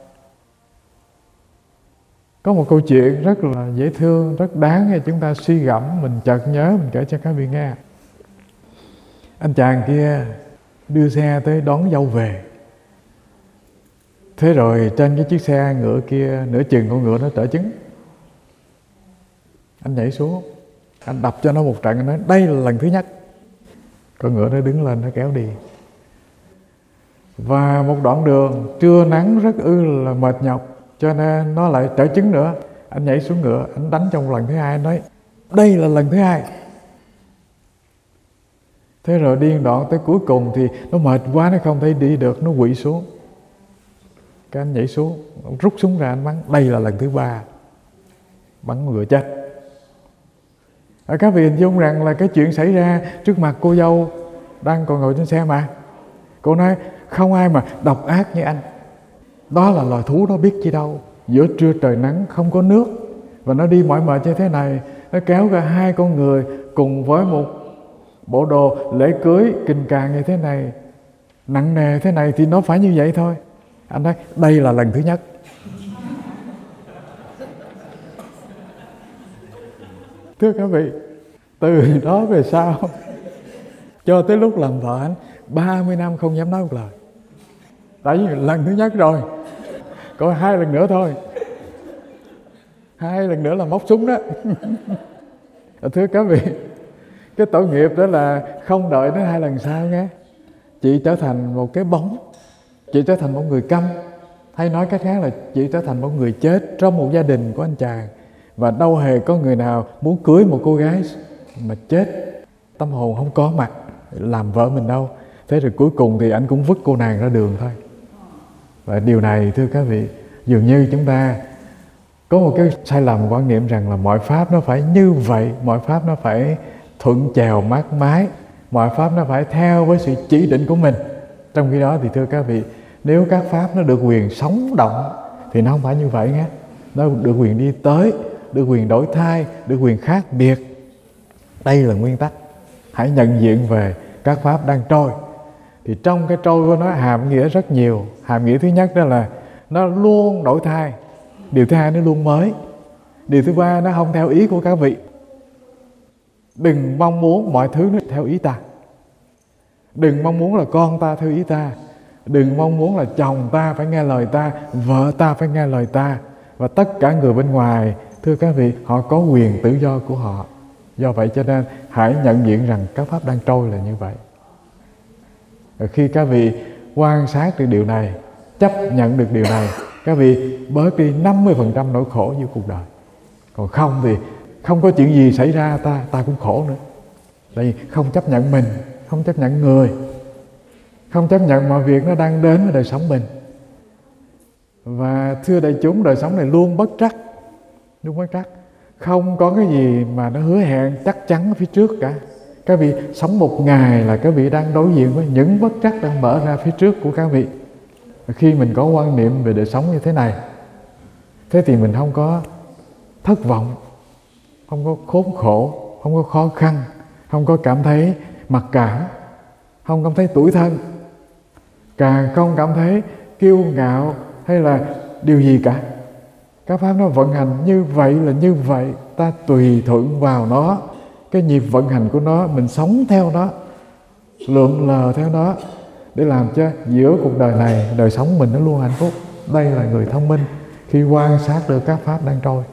Có một câu chuyện rất là dễ thương, rất đáng để chúng ta suy gẫm, mình chợt nhớ, mình kể cho các vị nghe. Anh chàng kia đưa xe tới đón dâu về. Thế rồi trên cái chiếc xe ngựa kia, nửa chừng con ngựa nó trở trứng. Anh nhảy xuống, anh đập cho nó một trận, anh nói đây là lần thứ nhất. Con ngựa nó đứng lên, nó kéo đi. Và một đoạn đường trưa nắng rất ư là mệt nhọc, cho nên nó lại trở trứng nữa. Anh nhảy xuống ngựa, anh đánh trong lần thứ hai, anh nói đây là lần thứ hai. Thế rồi đi đoạn tới cuối cùng thì nó mệt quá, nó không thể đi được, nó quỵ xuống. Cái anh nhảy xuống, rút súng ra, anh bắn, đây là lần thứ ba. Bắn ngựa chết. À, các vị hình dung rằng là cái chuyện xảy ra trước mặt cô dâu đang còn ngồi trên xe mà. Cô nói không ai mà độc ác như anh. Đó là loài thú đó biết chi đâu. Giữa trưa trời nắng không có nước, và nó đi mỏi mệt như thế này, nó kéo cả hai con người cùng với một bộ đồ lễ cưới kình càng như thế này, nặng nề thế này, thì nó phải như vậy thôi. Anh nói đây là lần thứ nhất. Thưa các vị, từ đó về sau cho tới lúc làm vợ anh ba mươi năm không dám nói một lời. Tại vì lần thứ nhất rồi, có hai lần nữa thôi. Hai lần nữa là móc súng đó. Thưa các vị, cái tội nghiệp đó là không đợi đến hai lần sau nghe. Chị trở thành một cái bóng, chị trở thành một người câm, hay nói cách khác là chị trở thành một người chết trong một gia đình của anh chàng. Và đâu hề có người nào muốn cưới một cô gái mà chết, tâm hồn không có mặt, làm vợ mình đâu. Thế rồi cuối cùng thì anh cũng vứt cô nàng ra đường thôi. Và điều này thưa các vị, dường như chúng ta có một cái sai lầm quan niệm rằng là mọi pháp nó phải như vậy, mọi pháp nó phải thuận chèo mát mái, mọi pháp nó phải theo với sự chỉ định của mình. Trong khi đó thì thưa các vị, nếu các pháp nó được quyền sống động thì nó không phải như vậy nghe. Nó được quyền đi tới, được quyền đổi thay, được quyền khác biệt. Đây là nguyên tắc. Hãy nhận diện về các pháp đang trôi. Thì trong cái trôi của nó hàm nghĩa rất nhiều. Hàm nghĩa thứ nhất đó là nó luôn đổi thay. Điều thứ hai nó luôn mới. Điều thứ ba nó không theo ý của các vị. Đừng mong muốn mọi thứ nó theo ý ta. Đừng mong muốn là con ta theo ý ta. Đừng mong muốn là chồng ta phải nghe lời ta, vợ ta phải nghe lời ta. Và tất cả người bên ngoài, thưa các vị, họ có quyền tự do của họ. Do vậy cho nên hãy nhận diện rằng các pháp đang trôi là như vậy. Và khi các vị quan sát được điều này, chấp nhận được điều này, các vị bớt đi năm mươi phần trăm nỗi khổ như cuộc đời. Còn không thì không có chuyện gì xảy ra ta, ta cũng khổ nữa. Tại vì không chấp nhận mình, không chấp nhận người, không chấp nhận mọi việc nó đang đến với đời sống mình. Và thưa đại chúng, đời sống này luôn bất trắc, luôn bất trắc. Không có cái gì mà nó hứa hẹn chắc chắn ở phía trước cả. Các vị sống một ngày là các vị đang đối diện với những bất trắc đang mở ra phía trước của các vị. Và khi mình có quan niệm về đời sống như thế này, thế thì mình không có thất vọng, không có khốn khổ, không có khó khăn, không có cảm thấy mặc cảm, không cảm thấy tủi thân, càng không cảm thấy kiêu ngạo hay là điều gì cả. Các pháp nó vận hành như vậy là như vậy, ta tùy thuận vào nó, cái nhịp vận hành của nó, mình sống theo nó, lượn lờ theo nó, để làm cho giữa cuộc đời này, đời sống mình nó luôn hạnh phúc. Đây là người thông minh khi quan sát được các pháp đang trôi.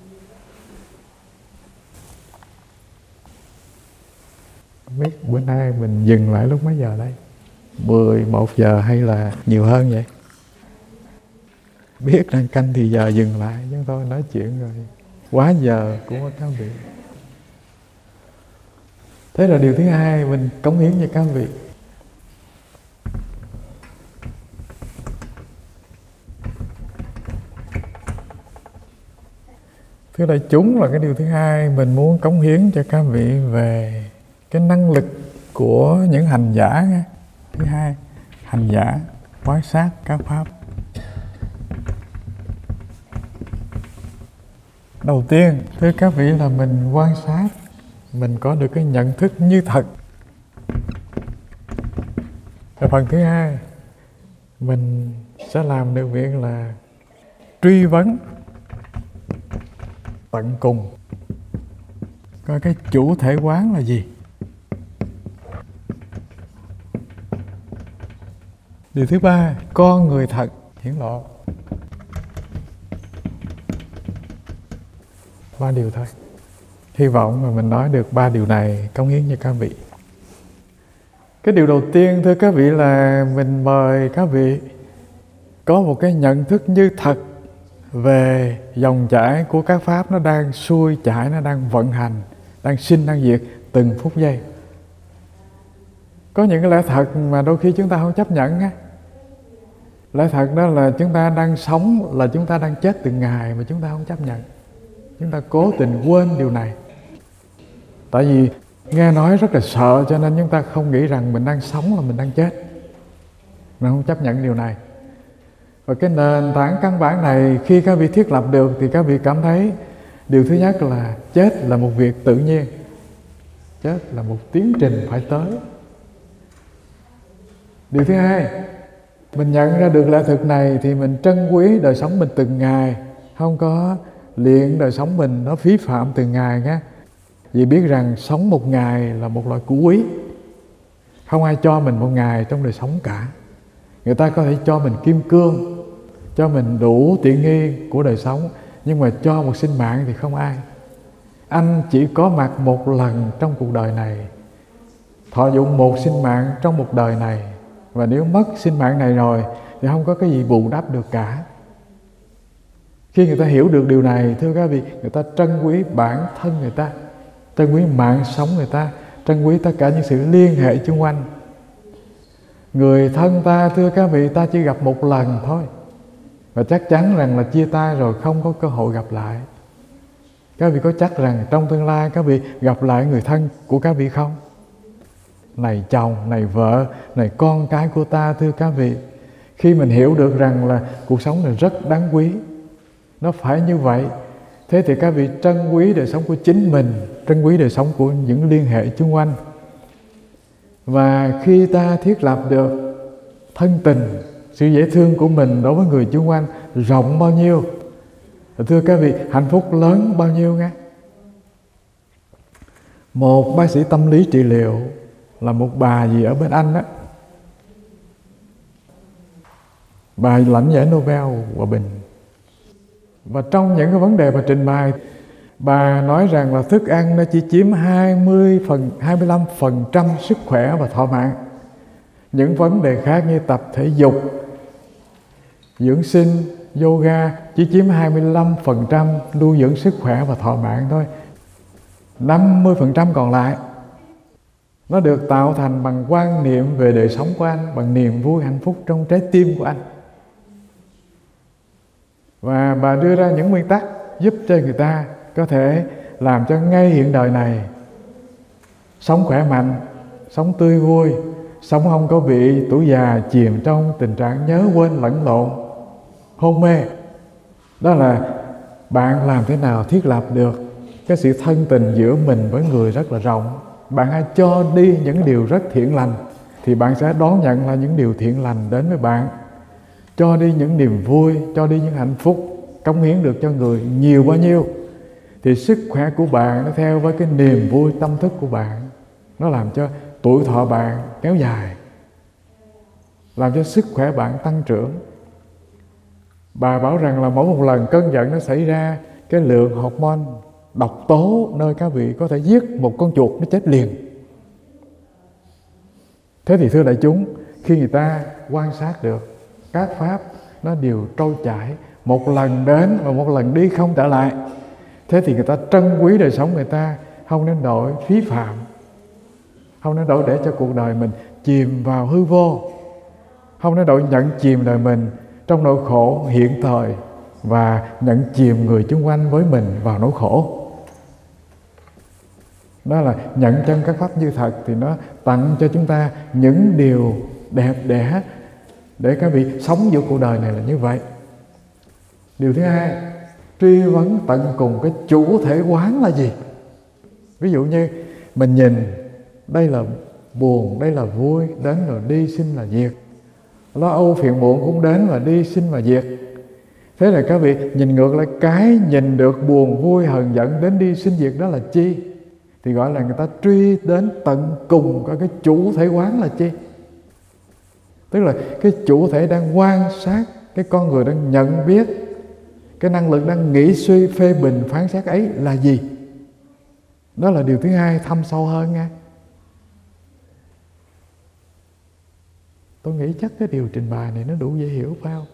Không biết bữa nay mình dừng lại lúc mấy giờ đây? mười một giờ hay là nhiều hơn vậy? Biết đang canh thì giờ dừng lại, chúng tôi nói chuyện rồi quá giờ của các vị. Thế là điều thứ hai mình cống hiến cho các vị. Thưa đại chúng, là cái điều thứ hai mình muốn cống hiến cho các vị về cái năng lực của những hành giả nghe. Thứ hai, hành giả quan sát các pháp. Đầu tiên, thưa các vị, là mình quan sát, mình có được cái nhận thức như thật. Và phần thứ hai, mình sẽ làm được việc là truy vấn tận cùng, coi cái chủ thể quán là gì. Điều thứ ba, con người thật hiển lộ. Ba điều thôi. Hy vọng mà mình nói được ba điều này cống hiến cho các vị. Cái điều đầu tiên, thưa các vị, là mình mời các vị có một cái nhận thức như thật về dòng chảy của các pháp nó đang xuôi chảy, nó đang vận hành, đang sinh, đang diệt từng phút giây. Có những cái lẽ thật mà đôi khi chúng ta không chấp nhận á. Lẽ thật đó là chúng ta đang sống, là chúng ta đang chết từng ngày mà chúng ta không chấp nhận. Chúng ta cố tình quên điều này. Tại vì nghe nói rất là sợ, cho nên chúng ta không nghĩ rằng mình đang sống là mình đang chết. Mình không chấp nhận điều này. Và cái nền tảng căn bản này khi các vị thiết lập được thì các vị cảm thấy điều thứ nhất là chết là một việc tự nhiên. Chết là một tiến trình phải tới. Điều thứ hai, mình nhận ra được lẽ thực này thì mình trân quý đời sống mình từng ngày, không có luyện đời sống mình nó phí phạm từng ngày nhé. Vì biết rằng sống một ngày là một loại của quý. Không ai cho mình một ngày trong đời sống cả. Người ta có thể cho mình kim cương, cho mình đủ tiện nghi của đời sống, nhưng mà cho một sinh mạng thì không ai. Anh chỉ có mặt một lần trong cuộc đời này, thọ dụng một sinh mạng trong một đời này. Và nếu mất sinh mạng này rồi thì không có cái gì bù đắp được cả. Khi người ta hiểu được điều này, thưa các vị, người ta trân quý bản thân người ta, trân quý mạng sống người ta, trân quý tất cả những sự liên hệ xung quanh. Người thân ta, thưa các vị, ta chỉ gặp một lần thôi. Và chắc chắn rằng là chia tay rồi không có cơ hội gặp lại. Các vị có chắc rằng trong tương lai các vị gặp lại người thân của các vị không? Này chồng, này vợ, này con cái của ta, thưa các vị, khi mình hiểu được rằng là cuộc sống này rất đáng quý, nó phải như vậy, thế thì các vị trân quý đời sống của chính mình, trân quý đời sống của những liên hệ xung quanh. Và khi ta thiết lập được thân tình, sự dễ thương của mình đối với người xung quanh rộng bao nhiêu, thưa các vị, hạnh phúc lớn bao nhiêu nghe. Một bác sĩ tâm lý trị liệu là một bà gì ở bên Anh á, bà lãnh giải Nobel hòa bình. Và trong những cái vấn đề mà trình bày, bà nói rằng là thức ăn nó chỉ chiếm hai mươi phần, hai mươi lăm phần trăm sức khỏe và thọ mạng. Những vấn đề khác như tập thể dục, dưỡng sinh, yoga chỉ chiếm hai mươi lăm phần trăm nuôi dưỡng sức khỏe và thọ mạng thôi. năm mươi phần trăm còn lại nó được tạo thành bằng quan niệm về đời sống của anh, bằng niềm vui hạnh phúc trong trái tim của anh. Và bà đưa ra những nguyên tắc giúp cho người ta có thể làm cho ngay hiện đời này sống khỏe mạnh, sống tươi vui, sống không có bị tuổi già chìm trong tình trạng nhớ quên lẫn lộn, hôn mê. Đó là bạn làm thế nào thiết lập được cái sự thân tình giữa mình với người rất là rộng. Bạn hãy cho đi những điều rất thiện lành thì bạn sẽ đón nhận là những điều thiện lành đến với bạn. Cho đi những niềm vui, cho đi những hạnh phúc, cống hiến được cho người nhiều bao nhiêu thì sức khỏe của bạn nó theo với cái niềm vui tâm thức của bạn. Nó làm cho tuổi thọ bạn kéo dài, làm cho sức khỏe bạn tăng trưởng. Bà bảo rằng là mỗi một lần cơn giận nó xảy ra, cái lượng hormone độc tố nơi các vị có thể giết một con chuột nó chết liền. Thế thì thưa đại chúng, khi người ta quan sát được các pháp nó đều trôi chảy, một lần đến và một lần đi không trở lại, thế thì người ta trân quý đời sống người ta, không nên đổi phí phạm, không nên đổi để cho cuộc đời mình chìm vào hư vô, không nên đổi nhận chìm đời mình trong nỗi khổ hiện thời và nhận chìm người chung quanh với mình vào nỗi khổ. Đó là nhận chân các pháp như thật thì nó tặng cho chúng ta những điều đẹp đẽ để các vị sống giữa cuộc đời này là như vậy. Điều thứ hai, truy vấn tận cùng cái chủ thể quán là gì. Ví dụ như mình nhìn đây là buồn, đây là vui, đến rồi đi sinh là diệt. Lo âu phiền muộn cũng đến và đi sinh và diệt. Thế là các vị nhìn ngược lại cái nhìn được buồn vui hờn giận đến đi sinh diệt đó là chi? Thì gọi là người ta truy đến tận cùng coi cái chủ thể quán là chi. Tức là cái chủ thể đang quan sát, cái con người đang nhận biết, cái năng lực đang nghĩ suy phê bình phán xét ấy là gì. Đó là điều thứ hai thâm sâu hơn nha. Tôi nghĩ chắc cái điều trình bày này nó đủ dễ hiểu phải không?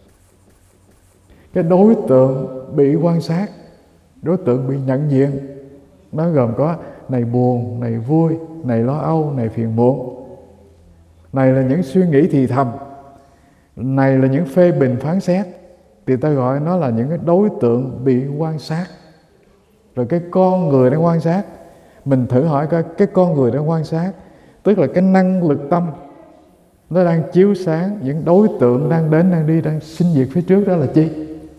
Cái đối tượng bị quan sát, đối tượng bị nhận diện, nó gồm có này buồn, này vui, này lo âu, này phiền muộn. Này là những suy nghĩ thì thầm, này là những phê bình phán xét. Thì ta gọi nó là những cái đối tượng bị quan sát. Rồi cái con người đang quan sát, mình thử hỏi coi cái con người đang quan sát, tức là cái năng lực tâm nó đang chiếu sáng những đối tượng đang đến, đang đi, đang sinh diệt phía trước đó là chi?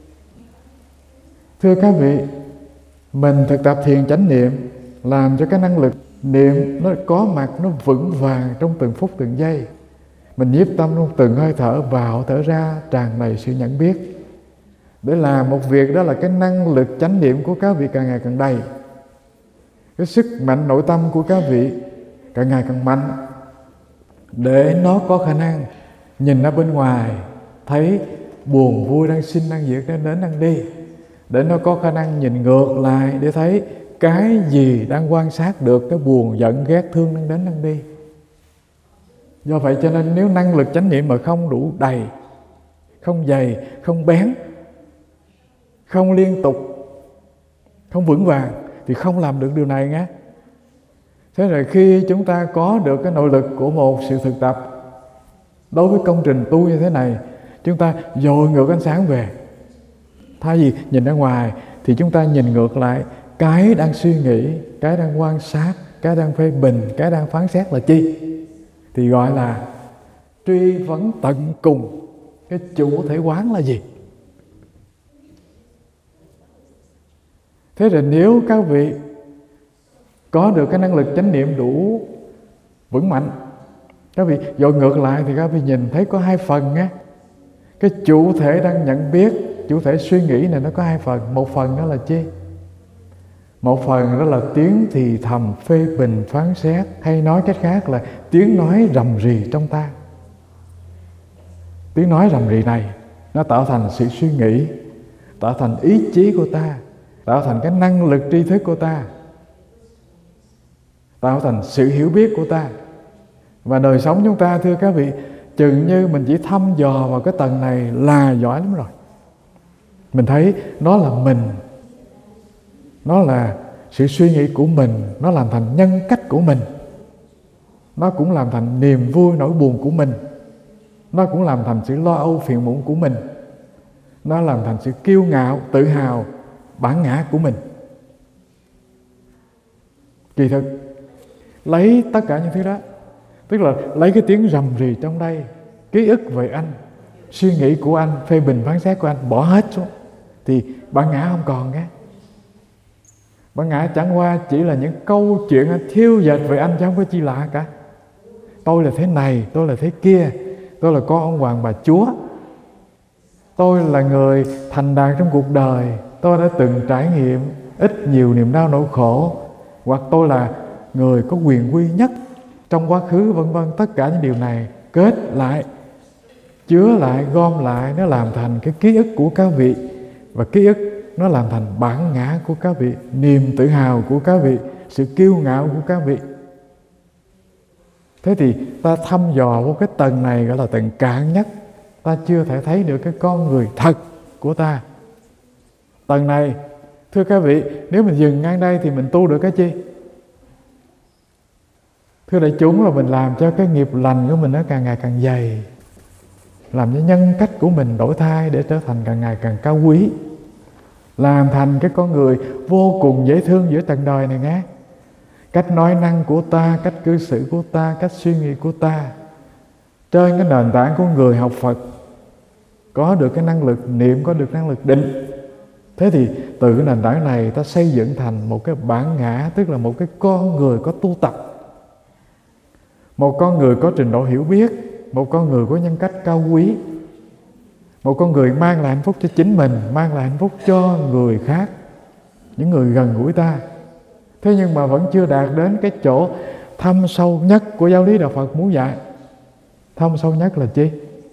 Thưa các vị, mình thực tập thiền chánh niệm làm cho cái năng lực niệm nó có mặt, nó vững vàng trong từng phút từng giây. Mình nhiếp tâm trong từng hơi thở vào thở ra, tràn đầy sự nhận biết. Để làm một việc đó là cái năng lực chánh niệm của các vị càng ngày càng đầy. Cái sức mạnh nội tâm của các vị càng ngày càng mạnh, để nó có khả năng nhìn ra bên ngoài thấy buồn vui đang sinh đang diệt, đang đến đang đi. Để nó có khả năng nhìn ngược lại để thấy cái gì đang quan sát được cái buồn giận ghét thương đang đến đang đi. Do vậy cho nên nếu năng lực chánh niệm mà không đủ đầy, không dày, không bén, không liên tục, không vững vàng thì không làm được điều này nhé. Thế rồi khi chúng ta có được cái nội lực của một sự thực tập đối với công trình tu như thế này, chúng ta dội ngược ánh sáng về. Thay vì nhìn ra ngoài thì chúng ta nhìn ngược lại cái đang suy nghĩ, cái đang quan sát, cái đang phê bình, cái đang phán xét là chi? Thì gọi là truy vấn tận cùng cái chủ thể quán là gì. Thế rồi nếu các vị có được cái năng lực chánh niệm đủ vững mạnh, các vị dội ngược lại thì các vị nhìn thấy có hai phần á. Cái chủ thể đang nhận biết, chủ thể suy nghĩ này nó có hai phần. Một phần đó là chi? Một phần đó là tiếng thì thầm phê bình phán xét, hay nói cách khác là tiếng nói rầm rì trong ta. Tiếng nói rầm rì này nó tạo thành sự suy nghĩ, tạo thành ý chí của ta, tạo thành cái năng lực tri thức của ta, tạo thành sự hiểu biết của ta. Và đời sống chúng ta, thưa các vị, chừng như mình chỉ thăm dò vào cái tầng này là giỏi lắm rồi. Mình thấy nó là mình, nó là sự suy nghĩ của mình, nó làm thành nhân cách của mình, nó cũng làm thành niềm vui nỗi buồn của mình, nó cũng làm thành sự lo âu phiền muộn của mình, nó làm thành sự kiêu ngạo, tự hào, bản ngã của mình. Kỳ thực lấy tất cả những thứ đó, tức là lấy cái tiếng rầm rì trong đây, ký ức về anh, suy nghĩ của anh, phê bình phán xét của anh, bỏ hết xuống, thì bản ngã không còn cái. Bản ngã chẳng qua chỉ là những câu chuyện anh thiêu dệt về anh, chứ không có chi lạ cả. Tôi là thế này, tôi là thế kia, tôi là con ông hoàng bà chúa, tôi là người thành đạt trong cuộc đời, tôi đã từng trải nghiệm ít nhiều niềm đau nỗi khổ, hoặc tôi là người có quyền quy nhất trong quá khứ, vân vân. Tất cả những điều này kết lại, chứa lại, gom lại, nó làm thành cái ký ức của các vị. Và ký ức nó làm thành bản ngã của các vị, niềm tự hào của các vị, sự kiêu ngạo của các vị. Thế thì ta thăm dò vô cái tầng này gọi là tầng cạn nhất, ta chưa thể thấy được cái con người thật của ta. Tầng này, thưa các vị, nếu mình dừng ngang đây thì mình tu được cái chi? Thưa đại chúng, là mình làm cho cái nghiệp lành của mình nó càng ngày càng dày, làm cho nhân cách của mình đổi thay để trở thành càng ngày càng cao quý, làm thành cái con người vô cùng dễ thương giữa trần đời này nghe. Cách nói năng của ta, cách cư xử của ta, cách suy nghĩ của ta, trên cái nền tảng của người học Phật, có được cái năng lực niệm, có được năng lực định. Thế thì từ cái nền tảng này ta xây dựng thành một cái bản ngã, tức là một cái con người có tu tập, một con người có trình độ hiểu biết, một con người có nhân cách cao quý, một con người mang lại hạnh phúc cho chính mình, mang lại hạnh phúc cho người khác, những người gần gũi ta. Thế nhưng mà vẫn chưa đạt đến cái chỗ thâm sâu nhất của giáo lý Đạo Phật muốn dạy. Thâm sâu nhất là chi?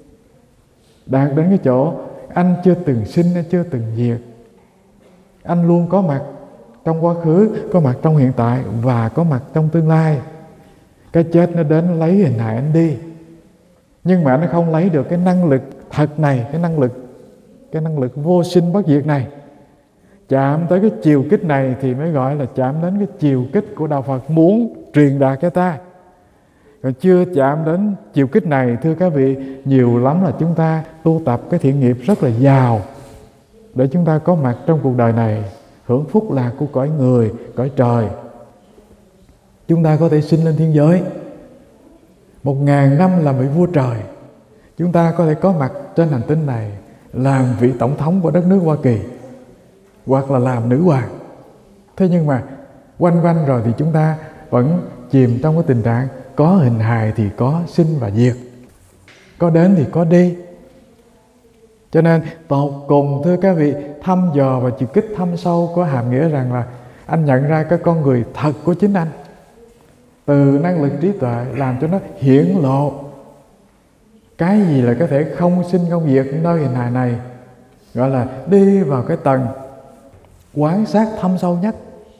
Đạt đến cái chỗ anh chưa từng sinh, anh chưa từng diệt, anh luôn có mặt trong quá khứ, có mặt trong hiện tại và có mặt trong tương lai. Cái chết nó đến lấy hình hài anh đi, nhưng mà nó không lấy được cái năng lực thật này, cái năng lực cái năng lực vô sinh bất diệt này. Chạm tới cái chiều kích này thì mới gọi là chạm đến cái chiều kích của Đạo Phật muốn truyền đạt cho ta. Còn chưa chạm đến chiều kích này, thưa các vị, nhiều lắm là chúng ta tu tập cái thiện nghiệp rất là giàu để chúng ta có mặt trong cuộc đời này, hưởng phúc lạc của cõi người, cõi trời. Chúng ta có thể sinh lên thiên giới, một ngàn năm làm vị vua trời. Chúng ta có thể có mặt trên hành tinh này, làm vị tổng thống của đất nước Hoa Kỳ, hoặc là làm nữ hoàng. Thế nhưng mà quanh quanh rồi thì chúng ta vẫn chìm trong cái tình trạng có hình hài thì có sinh và diệt, có đến thì có đi. Cho nên tột cùng, thưa các vị, thăm dò và chiều kích thâm sâu có hàm nghĩa rằng là anh nhận ra cái con người thật của chính anh, từ năng lực trí tuệ làm cho nó hiển lộ cái gì là có thể không sinh không diệt nơi hình hài này, gọi là đi vào cái tầng quan sát thâm sâu nhất.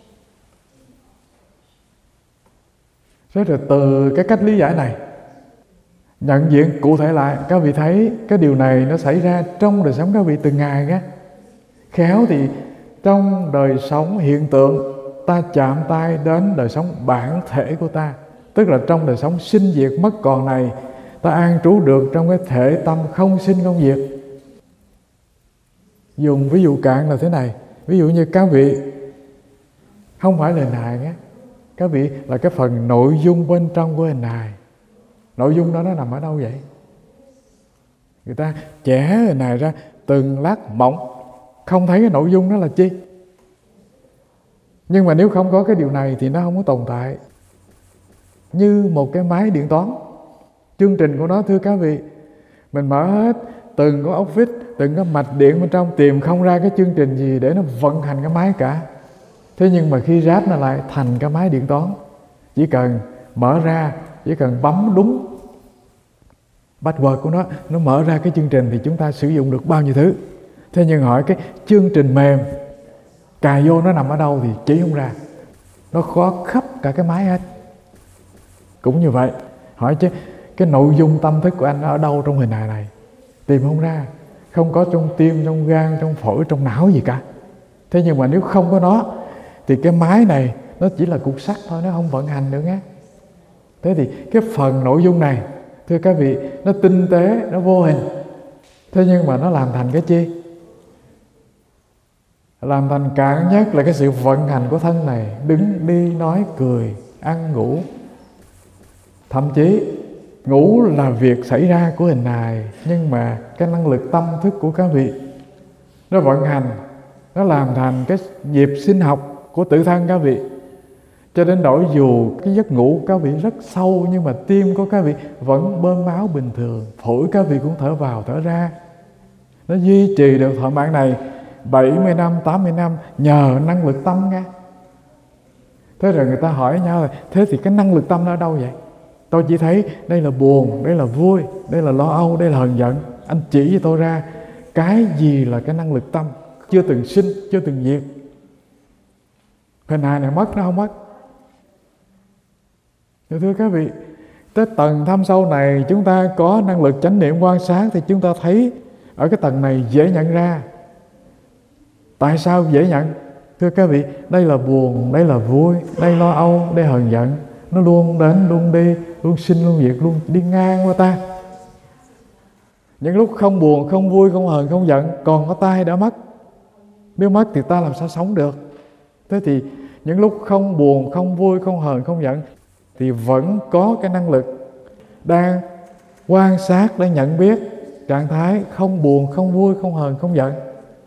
Thế rồi từ cái cách lý giải này, nhận diện cụ thể lại, các vị thấy cái điều này nó xảy ra trong đời sống các vị từng ngày nhé. Khéo thì trong đời sống hiện tượng, ta chạm tay đến đời sống bản thể của ta, tức là trong đời sống sinh diệt mất còn này, ta an trú được trong cái thể tâm không sinh không diệt. Dùng ví dụ cạn là thế này. Ví dụ như các vị không phải là hình hài nhé, các vị là cái phần nội dung bên trong của hình hài. Nội dung đó nó nằm ở đâu vậy? Người ta chẻ hình hài ra từng lát mỏng, không thấy cái nội dung đó là chi. Nhưng mà nếu không có cái điều này thì nó không có tồn tại. Như một cái máy điện toán, chương trình của nó, thưa các vị, mình mở hết từng có ốc vít, từng có mạch điện bên trong, tìm không ra cái chương trình gì để nó vận hành cái máy cả. Thế nhưng mà khi ráp nó lại thành cái máy điện toán, chỉ cần mở ra, chỉ cần bấm đúng password của nó, nó mở ra cái chương trình thì chúng ta sử dụng được bao nhiêu thứ. Thế nhưng hỏi cái chương trình mềm cài vô nó nằm ở đâu thì chỉ không ra. Nó có khắp cả cái máy hết. Cũng như vậy, hỏi chứ cái nội dung tâm thức của anh ở đâu trong hình hài này? Tìm không ra. Không có trong tim, trong gan, trong phổi, trong não gì cả. Thế nhưng mà nếu không có nó thì cái máy này nó chỉ là cục sắt thôi, nó không vận hành nữa nghe. Thế thì cái phần nội dung này, thưa các vị, nó tinh tế, nó vô hình. Thế nhưng mà nó làm thành cái chi? Làm thành cạn nhất là cái sự vận hành của thân này. Đứng, đi, nói, cười, ăn, ngủ. Thậm chí ngủ là việc xảy ra của hình hài, nhưng mà cái năng lực tâm thức của các vị nó vận hành, nó làm thành cái nhịp sinh học của tự thân các vị. Cho đến nỗi dù cái giấc ngủ các vị rất sâu, nhưng mà tim của các vị vẫn bơm máu bình thường, phổi các vị cũng thở vào thở ra. Nó duy trì được thọ mạng này bảy mươi năm, tám mươi năm nhờ năng lực tâm nghe. Thế rồi người ta hỏi nhau là thế thì cái năng lực tâm nó ở đâu vậy? Tôi chỉ thấy đây là buồn, đây là vui, đây là lo âu, đây là hờn giận. Anh chỉ cho tôi ra cái gì là cái năng lực tâm chưa từng sinh, chưa từng diệt. Hình hài này mất, nó không mất. Thưa các vị, tới tầng thâm sâu này chúng ta có năng lực chánh niệm quan sát thì chúng ta thấy ở cái tầng này dễ nhận ra. Tại sao dễ nhận? Thưa các vị, đây là buồn, đây là vui, đây lo âu, đây hờn giận. Nó luôn đến, luôn đi, luôn sinh, luôn diệt, luôn đi ngang qua ta. Những lúc không buồn, không vui, không hờn, không giận, còn có ta hay đã mất? Nếu mất thì ta làm sao sống được? Thế thì những lúc không buồn, không vui, không hờn, không giận thì vẫn có cái năng lực đang quan sát, đang nhận biết trạng thái không buồn, không vui, không hờn, không giận.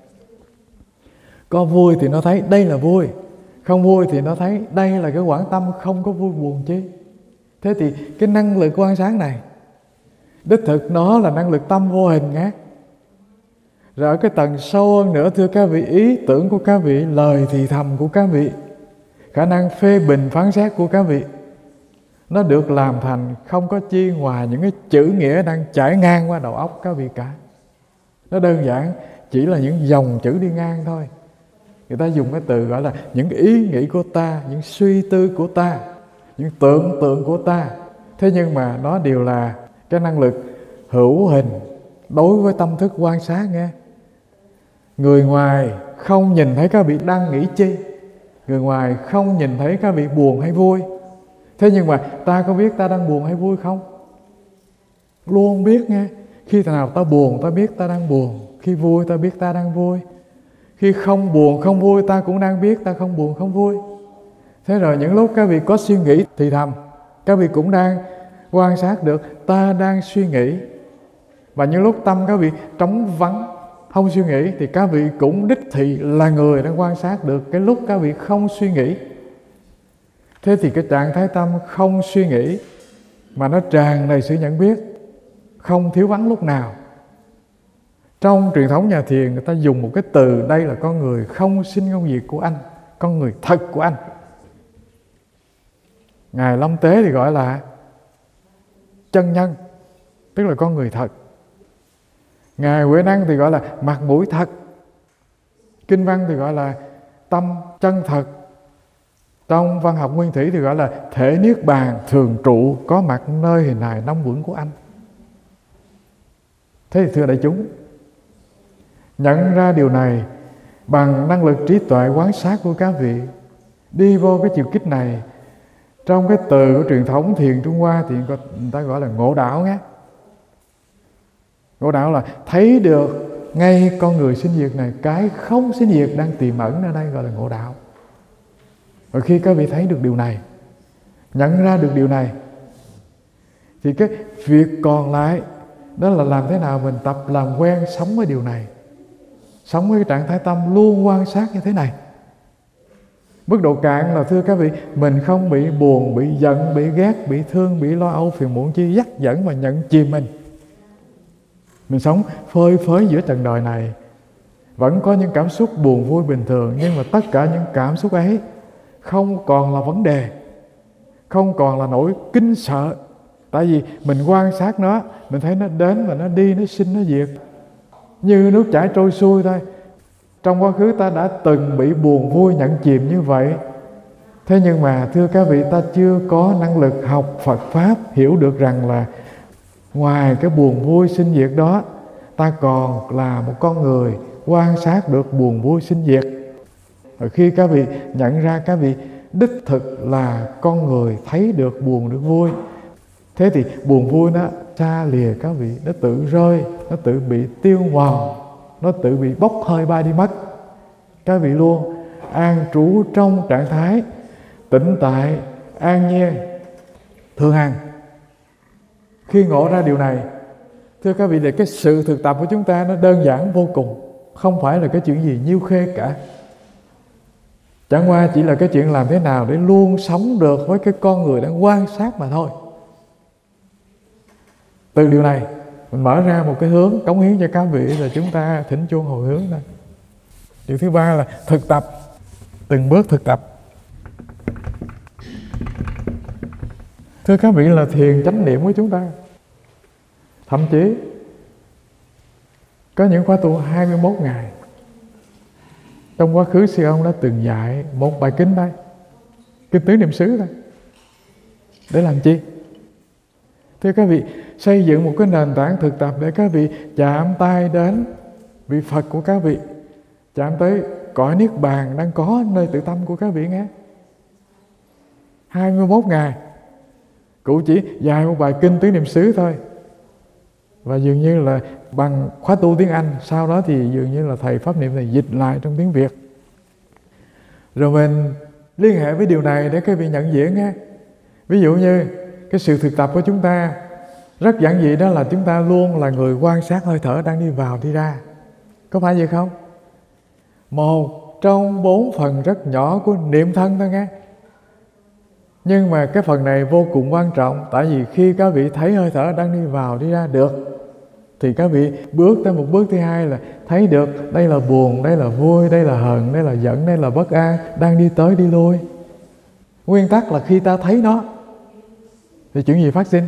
Có vui thì nó thấy đây là vui, không vui thì nó thấy đây là cái quãng tâm không có vui buồn chi. Thế thì cái năng lực quan sát này đích thực nó là năng lực tâm vô hình ngát. Rồi ở cái tầng sâu hơn nữa, thưa các vị, ý tưởng của các vị, lời thì thầm của các vị, khả năng phê bình phán xét của các vị, nó được làm thành không có chi ngoài những cái chữ nghĩa đang chảy ngang qua đầu óc các vị cả. Nó đơn giản chỉ là những dòng chữ đi ngang thôi. Người ta dùng cái từ gọi là những ý nghĩ của ta, những suy tư của ta, những tưởng tượng của ta. Thế nhưng mà nó đều là cái năng lực hữu hình đối với tâm thức quan sát nghe. Người ngoài không nhìn thấy các vị đang nghĩ chi, người ngoài không nhìn thấy các vị buồn hay vui. Thế nhưng mà ta có biết ta đang buồn hay vui không? Luôn biết nghe. Khi nào ta buồn ta biết ta đang buồn, khi vui ta biết ta đang vui, khi không buồn không vui ta cũng đang biết ta không buồn không vui. Thế rồi những lúc các vị có suy nghĩ thì thầm, các vị cũng đang quan sát được ta đang suy nghĩ. Và những lúc tâm các vị trống vắng không suy nghĩ thì các vị cũng đích thị là người đang quan sát được cái lúc các vị không suy nghĩ. Thế thì cái trạng thái tâm không suy nghĩ mà nó tràn đầy sự nhận biết, không thiếu vắng lúc nào. Trong truyền thống nhà thiền người ta dùng một cái từ, đây là con người không sinh không diệt của anh, con người thật của anh. Ngài Long Tế thì gọi là chân nhân, tức là con người thật. Ngài Huệ Năng thì gọi là mặt mũi thật. Kinh văn thì gọi là tâm chân thật. Trong văn học nguyên thủy thì gọi là thể niết bàn thường trụ có mặt nơi hình hài năm vững của anh. Thế thì thưa đại chúng, nhận ra điều này bằng năng lực trí tuệ quán sát của các vị, đi vô cái chiều kích này. Trong cái từ của truyền thống thiền Trung Hoa thì người ta gọi là ngộ đạo nhé. Ngộ đạo là thấy được ngay con người sinh diệt này, cái không sinh diệt đang tiềm ẩn ở đây gọi là ngộ đạo. Và khi các vị thấy được điều này, nhận ra được điều này, thì cái việc còn lại đó là làm thế nào mình tập làm quen sống với điều này, sống với cái trạng thái tâm luôn quan sát như thế này. Mức độ cạn là thưa các vị, mình không bị buồn, bị giận, bị ghét, bị thương, bị lo âu, phiền muộn chi dắt dẫn và nhận chìm mình. Mình sống phơi phới giữa trần đời này vẫn có những cảm xúc buồn vui bình thường, nhưng mà tất cả những cảm xúc ấy không còn là vấn đề, không còn là nỗi kinh sợ. Tại vì mình quan sát nó, mình thấy nó đến và nó đi, nó sinh, nó diệt, như nước chảy trôi xuôi thôi. Trong quá khứ ta đã từng bị buồn vui nhận chìm như vậy. Thế nhưng mà thưa các vị, ta chưa có năng lực học Phật Pháp, hiểu được rằng là ngoài cái buồn vui sinh diệt đó, ta còn là một con người quan sát được buồn vui sinh diệt. Và khi các vị nhận ra các vị đích thực là con người thấy được buồn được vui, thế thì buồn vui nó xa lìa các vị, nó tự rơi, nó tự bị tiêu mòn, nó tự bị bốc hơi bay đi mất. Các vị luôn an trú trong trạng thái tĩnh tại, an nhiên, thường hằng. Khi ngộ ra điều này, thưa các vị, thì cái sự thực tập của chúng ta nó đơn giản vô cùng, không phải là cái chuyện gì nhiêu khê cả. Chẳng qua chỉ là cái chuyện làm thế nào để luôn sống được với cái con người đang quan sát mà thôi. Từ điều này mình mở ra một cái hướng cống hiến cho các vị là chúng ta thỉnh chuông hồi hướng thôi. Điều thứ ba là thực tập, từng bước thực tập. Thưa các vị, là thiền chánh niệm của chúng ta, thậm chí có những khóa tu hai mươi mốt ngày. Trong quá khứ sư ông đã từng dạy một bài kinh đây, kinh tứ niệm xứ thôi. Để làm chi? Thưa các vị, xây dựng một cái nền tảng thực tập để các vị chạm tay đến vị Phật của các vị, chạm tới cõi niết bàn đang có nơi tự tâm của các vị nghe. hai mươi mốt ngày cụ chỉ dạy một bài kinh tứ niệm xứ thôi. Và dường như là bằng khóa tu tiếng Anh, sau đó thì dường như là thầy Pháp Niệm thầy dịch lại trong tiếng Việt. Rồi mình liên hệ với điều này để các vị nhận diện nghe. Ví dụ như cái sự thực tập của chúng ta rất giản dị, đó là chúng ta luôn là người quan sát hơi thở đang đi vào đi ra. Có phải vậy không? Một trong bốn phần rất nhỏ của niệm thân thôi nghe. Nhưng mà cái phần này vô cùng quan trọng. Tại vì khi các vị thấy hơi thở đang đi vào đi ra được, thì các vị bước tới một bước thứ hai là thấy được đây là buồn, đây là vui, đây là hờn, đây là giận, đây là bất an, đang đi tới đi lui. Nguyên tắc là khi ta thấy nó thì chuyện gì phát sinh?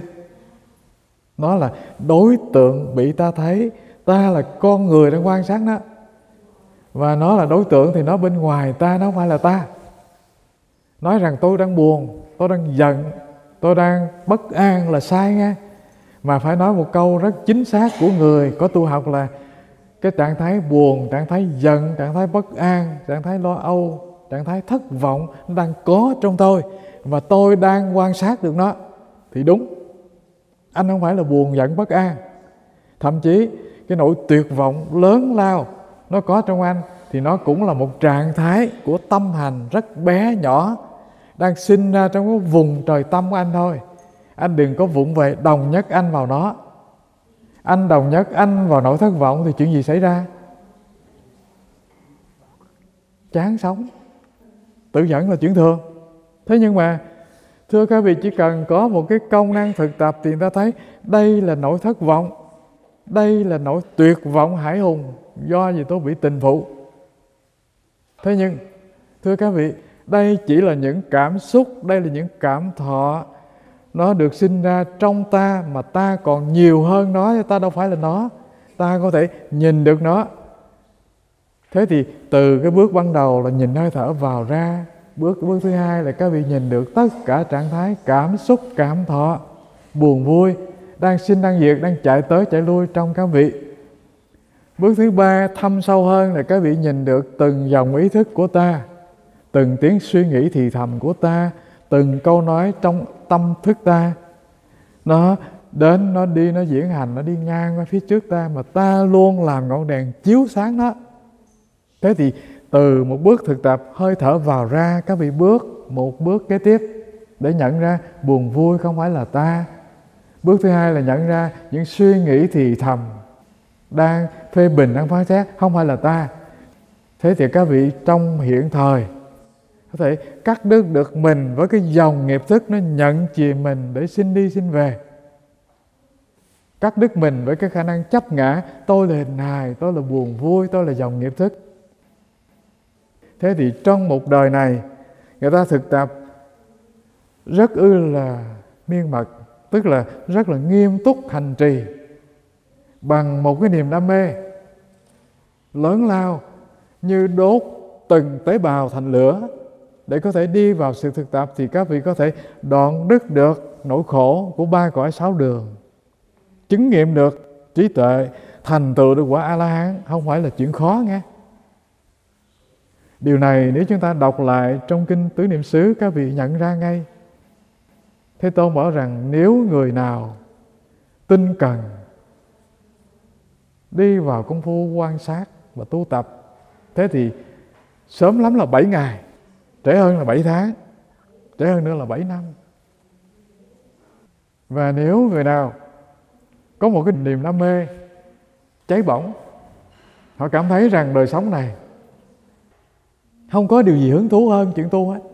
Nó là đối tượng bị ta thấy, ta là con người đang quan sát nó. Và nó là đối tượng thì nó bên ngoài ta, nó không phải là ta. Nói rằng tôi đang buồn, tôi đang giận, tôi đang bất an là sai nghe. Mà phải nói một câu rất chính xác của người có tu học là cái trạng thái buồn, trạng thái giận, trạng thái bất an, trạng thái lo âu, trạng thái thất vọng nó đang có trong tôi, và tôi đang quan sát được nó. Thì đúng, anh không phải là buồn giận bất an. Thậm chí cái nỗi tuyệt vọng lớn lao nó có trong anh, thì nó cũng là một trạng thái của tâm hành rất bé nhỏ, đang sinh ra trong cái vùng trời tâm của anh thôi. Anh đừng có vụng về đồng nhất anh vào nó. Anh đồng nhất anh vào nỗi thất vọng thì chuyện gì xảy ra? Chán sống, tự dẫn là chuyện thường. Thế nhưng mà thưa các vị, chỉ cần có một cái công năng thực tập thì người ta thấy đây là nỗi thất vọng, đây là nỗi tuyệt vọng hải hùng do gì tôi bị tình phụ. Thế nhưng thưa các vị, đây chỉ là những cảm xúc, đây là những cảm thọ, nó được sinh ra trong ta, mà ta còn nhiều hơn nó, ta đâu phải là nó. Ta có thể nhìn được nó. Thế thì từ cái bước ban đầu là nhìn hơi thở vào ra, bước bước thứ hai là các vị nhìn được tất cả trạng thái cảm xúc, cảm thọ, buồn vui đang sinh đang diệt, đang chạy tới chạy lui trong các vị. Bước thứ ba thâm sâu hơn là các vị nhìn được từng dòng ý thức của ta, từng tiếng suy nghĩ thì thầm của ta, từng câu nói trong tâm thức ta. Nó đến, nó đi, nó diễn hành, nó đi ngang qua phía trước ta, mà ta luôn làm ngọn đèn chiếu sáng nó. Thế thì từ một bước thực tập hơi thở vào ra, các vị bước một bước kế tiếp để nhận ra buồn vui không phải là ta. Bước thứ hai là nhận ra những suy nghĩ thì thầm đang phê bình, đang phán xét không phải là ta. Thế thì các vị trong hiện thời có thể cắt đứt được mình với cái dòng nghiệp thức nó nhận chìm mình để sinh đi sinh về. cắt đứt mình với cái khả năng chấp ngã tôi là hình hài, tôi là buồn vui, tôi là dòng nghiệp thức. Thế thì trong một đời này người ta thực tập rất ư là miên mật, tức là rất là nghiêm túc hành trì bằng một cái niềm đam mê lớn lao, như đốt từng tế bào thành lửa để có thể đi vào sự thực tập, thì các vị có thể đoạn đứt được nỗi khổ của ba cõi sáu đường, chứng nghiệm được trí tuệ, thành tựu được quả A-la-hán, không phải là chuyện khó nghe. Điều này nếu chúng ta đọc lại trong kinh Tứ Niệm xứ, các vị nhận ra ngay. Thế Tôn bảo rằng nếu người nào tinh cần đi vào công phu quan sát và tu tập, thế thì sớm lắm là bảy ngày, trễ hơn là bảy tháng, trễ hơn nữa là bảy năm. Và nếu người nào có một cái niềm đam mê cháy bỏng, họ cảm thấy rằng đời sống này không có điều gì hứng thú hơn chuyện tu hết.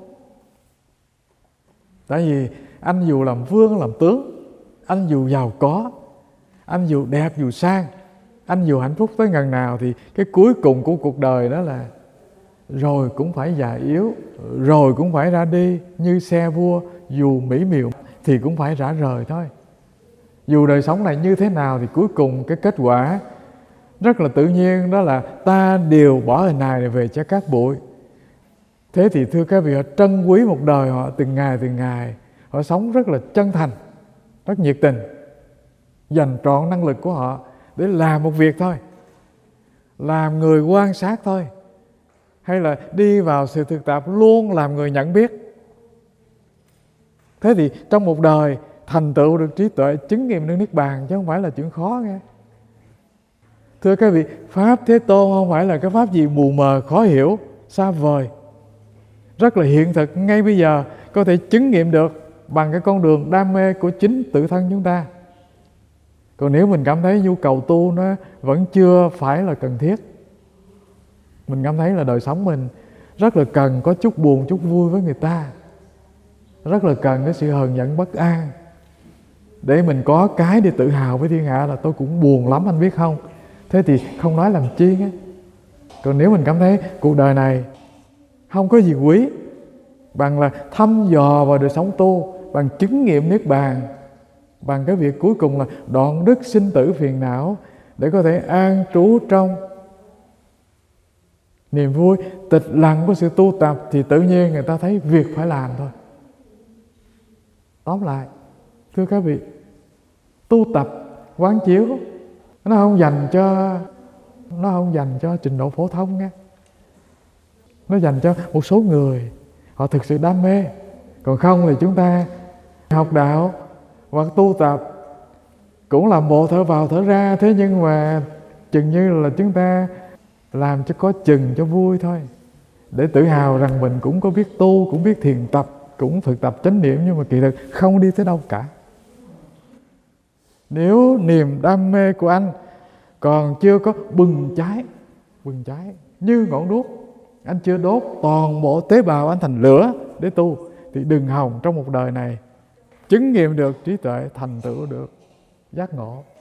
Tại vì anh dù làm vương làm tướng, anh dù giàu có, anh dù đẹp dù sang, anh dù hạnh phúc tới ngần nào, thì cái cuối cùng của cuộc đời đó là rồi cũng phải già yếu, rồi cũng phải ra đi. Như xe vua dù mỹ miều thì cũng phải rã rời thôi. Dù đời sống này như thế nào thì cuối cùng cái kết quả rất là tự nhiên, đó là ta đều bỏ hình hài này về cho cát bụi. Thế thì thưa các vị, họ trân quý một đời họ từng ngày từng ngày, họ sống rất là chân thành, rất nhiệt tình, dành trọn năng lực của họ để làm một việc thôi, làm người quan sát thôi, hay là đi vào sự thực tập luôn làm người nhận biết. Thế thì trong một đời thành tựu được trí tuệ, chứng nghiệm được niết bàn chứ không phải là chuyện khó nghe. Thưa các vị, Pháp Thế Tôn không phải là cái Pháp gì mù mờ, khó hiểu, xa vời. Rất là hiện thực, ngay bây giờ có thể chứng nghiệm được bằng cái con đường đam mê của chính tự thân chúng ta. Còn nếu mình cảm thấy nhu cầu tu nó vẫn chưa phải là cần thiết, mình cảm thấy là đời sống mình rất là cần có chút buồn, chút vui với người ta, rất là cần cái sự hờn giận bất an, để mình có cái để tự hào với thiên hạ là tôi cũng buồn lắm anh biết không, thế thì không nói làm chi á. Còn nếu mình cảm thấy cuộc đời này không có gì quý bằng là thăm dò vào đời sống tu, bằng chứng nghiệm niết bàn, bằng cái việc cuối cùng là đoạn đứt sinh tử phiền não, để có thể an trú trong niềm vui tịch lặng của sự tu tập, thì tự nhiên người ta thấy việc phải làm thôi. Tóm lại, thưa các vị, tu tập quán chiếu nó không dành cho nó không dành cho trình độ phổ thông nha. Nó dành cho một số người họ thực sự đam mê. Còn không thì chúng ta học đạo hoặc tu tập cũng làm bộ thở vào thở ra, thế nhưng mà chừng như là chúng ta làm cho có chừng cho vui thôi, để tự hào rằng mình cũng có biết tu, cũng biết thiền tập, cũng thực tập chánh niệm, nhưng mà kỳ thực không đi tới đâu cả. Nếu niềm đam mê của anh còn chưa có bừng cháy, bừng cháy như ngọn đuốc, anh chưa đốt toàn bộ tế bào anh thành lửa để tu, thì đừng hòng trong một đời này chứng nghiệm được trí tuệ, thành tựu được giác ngộ.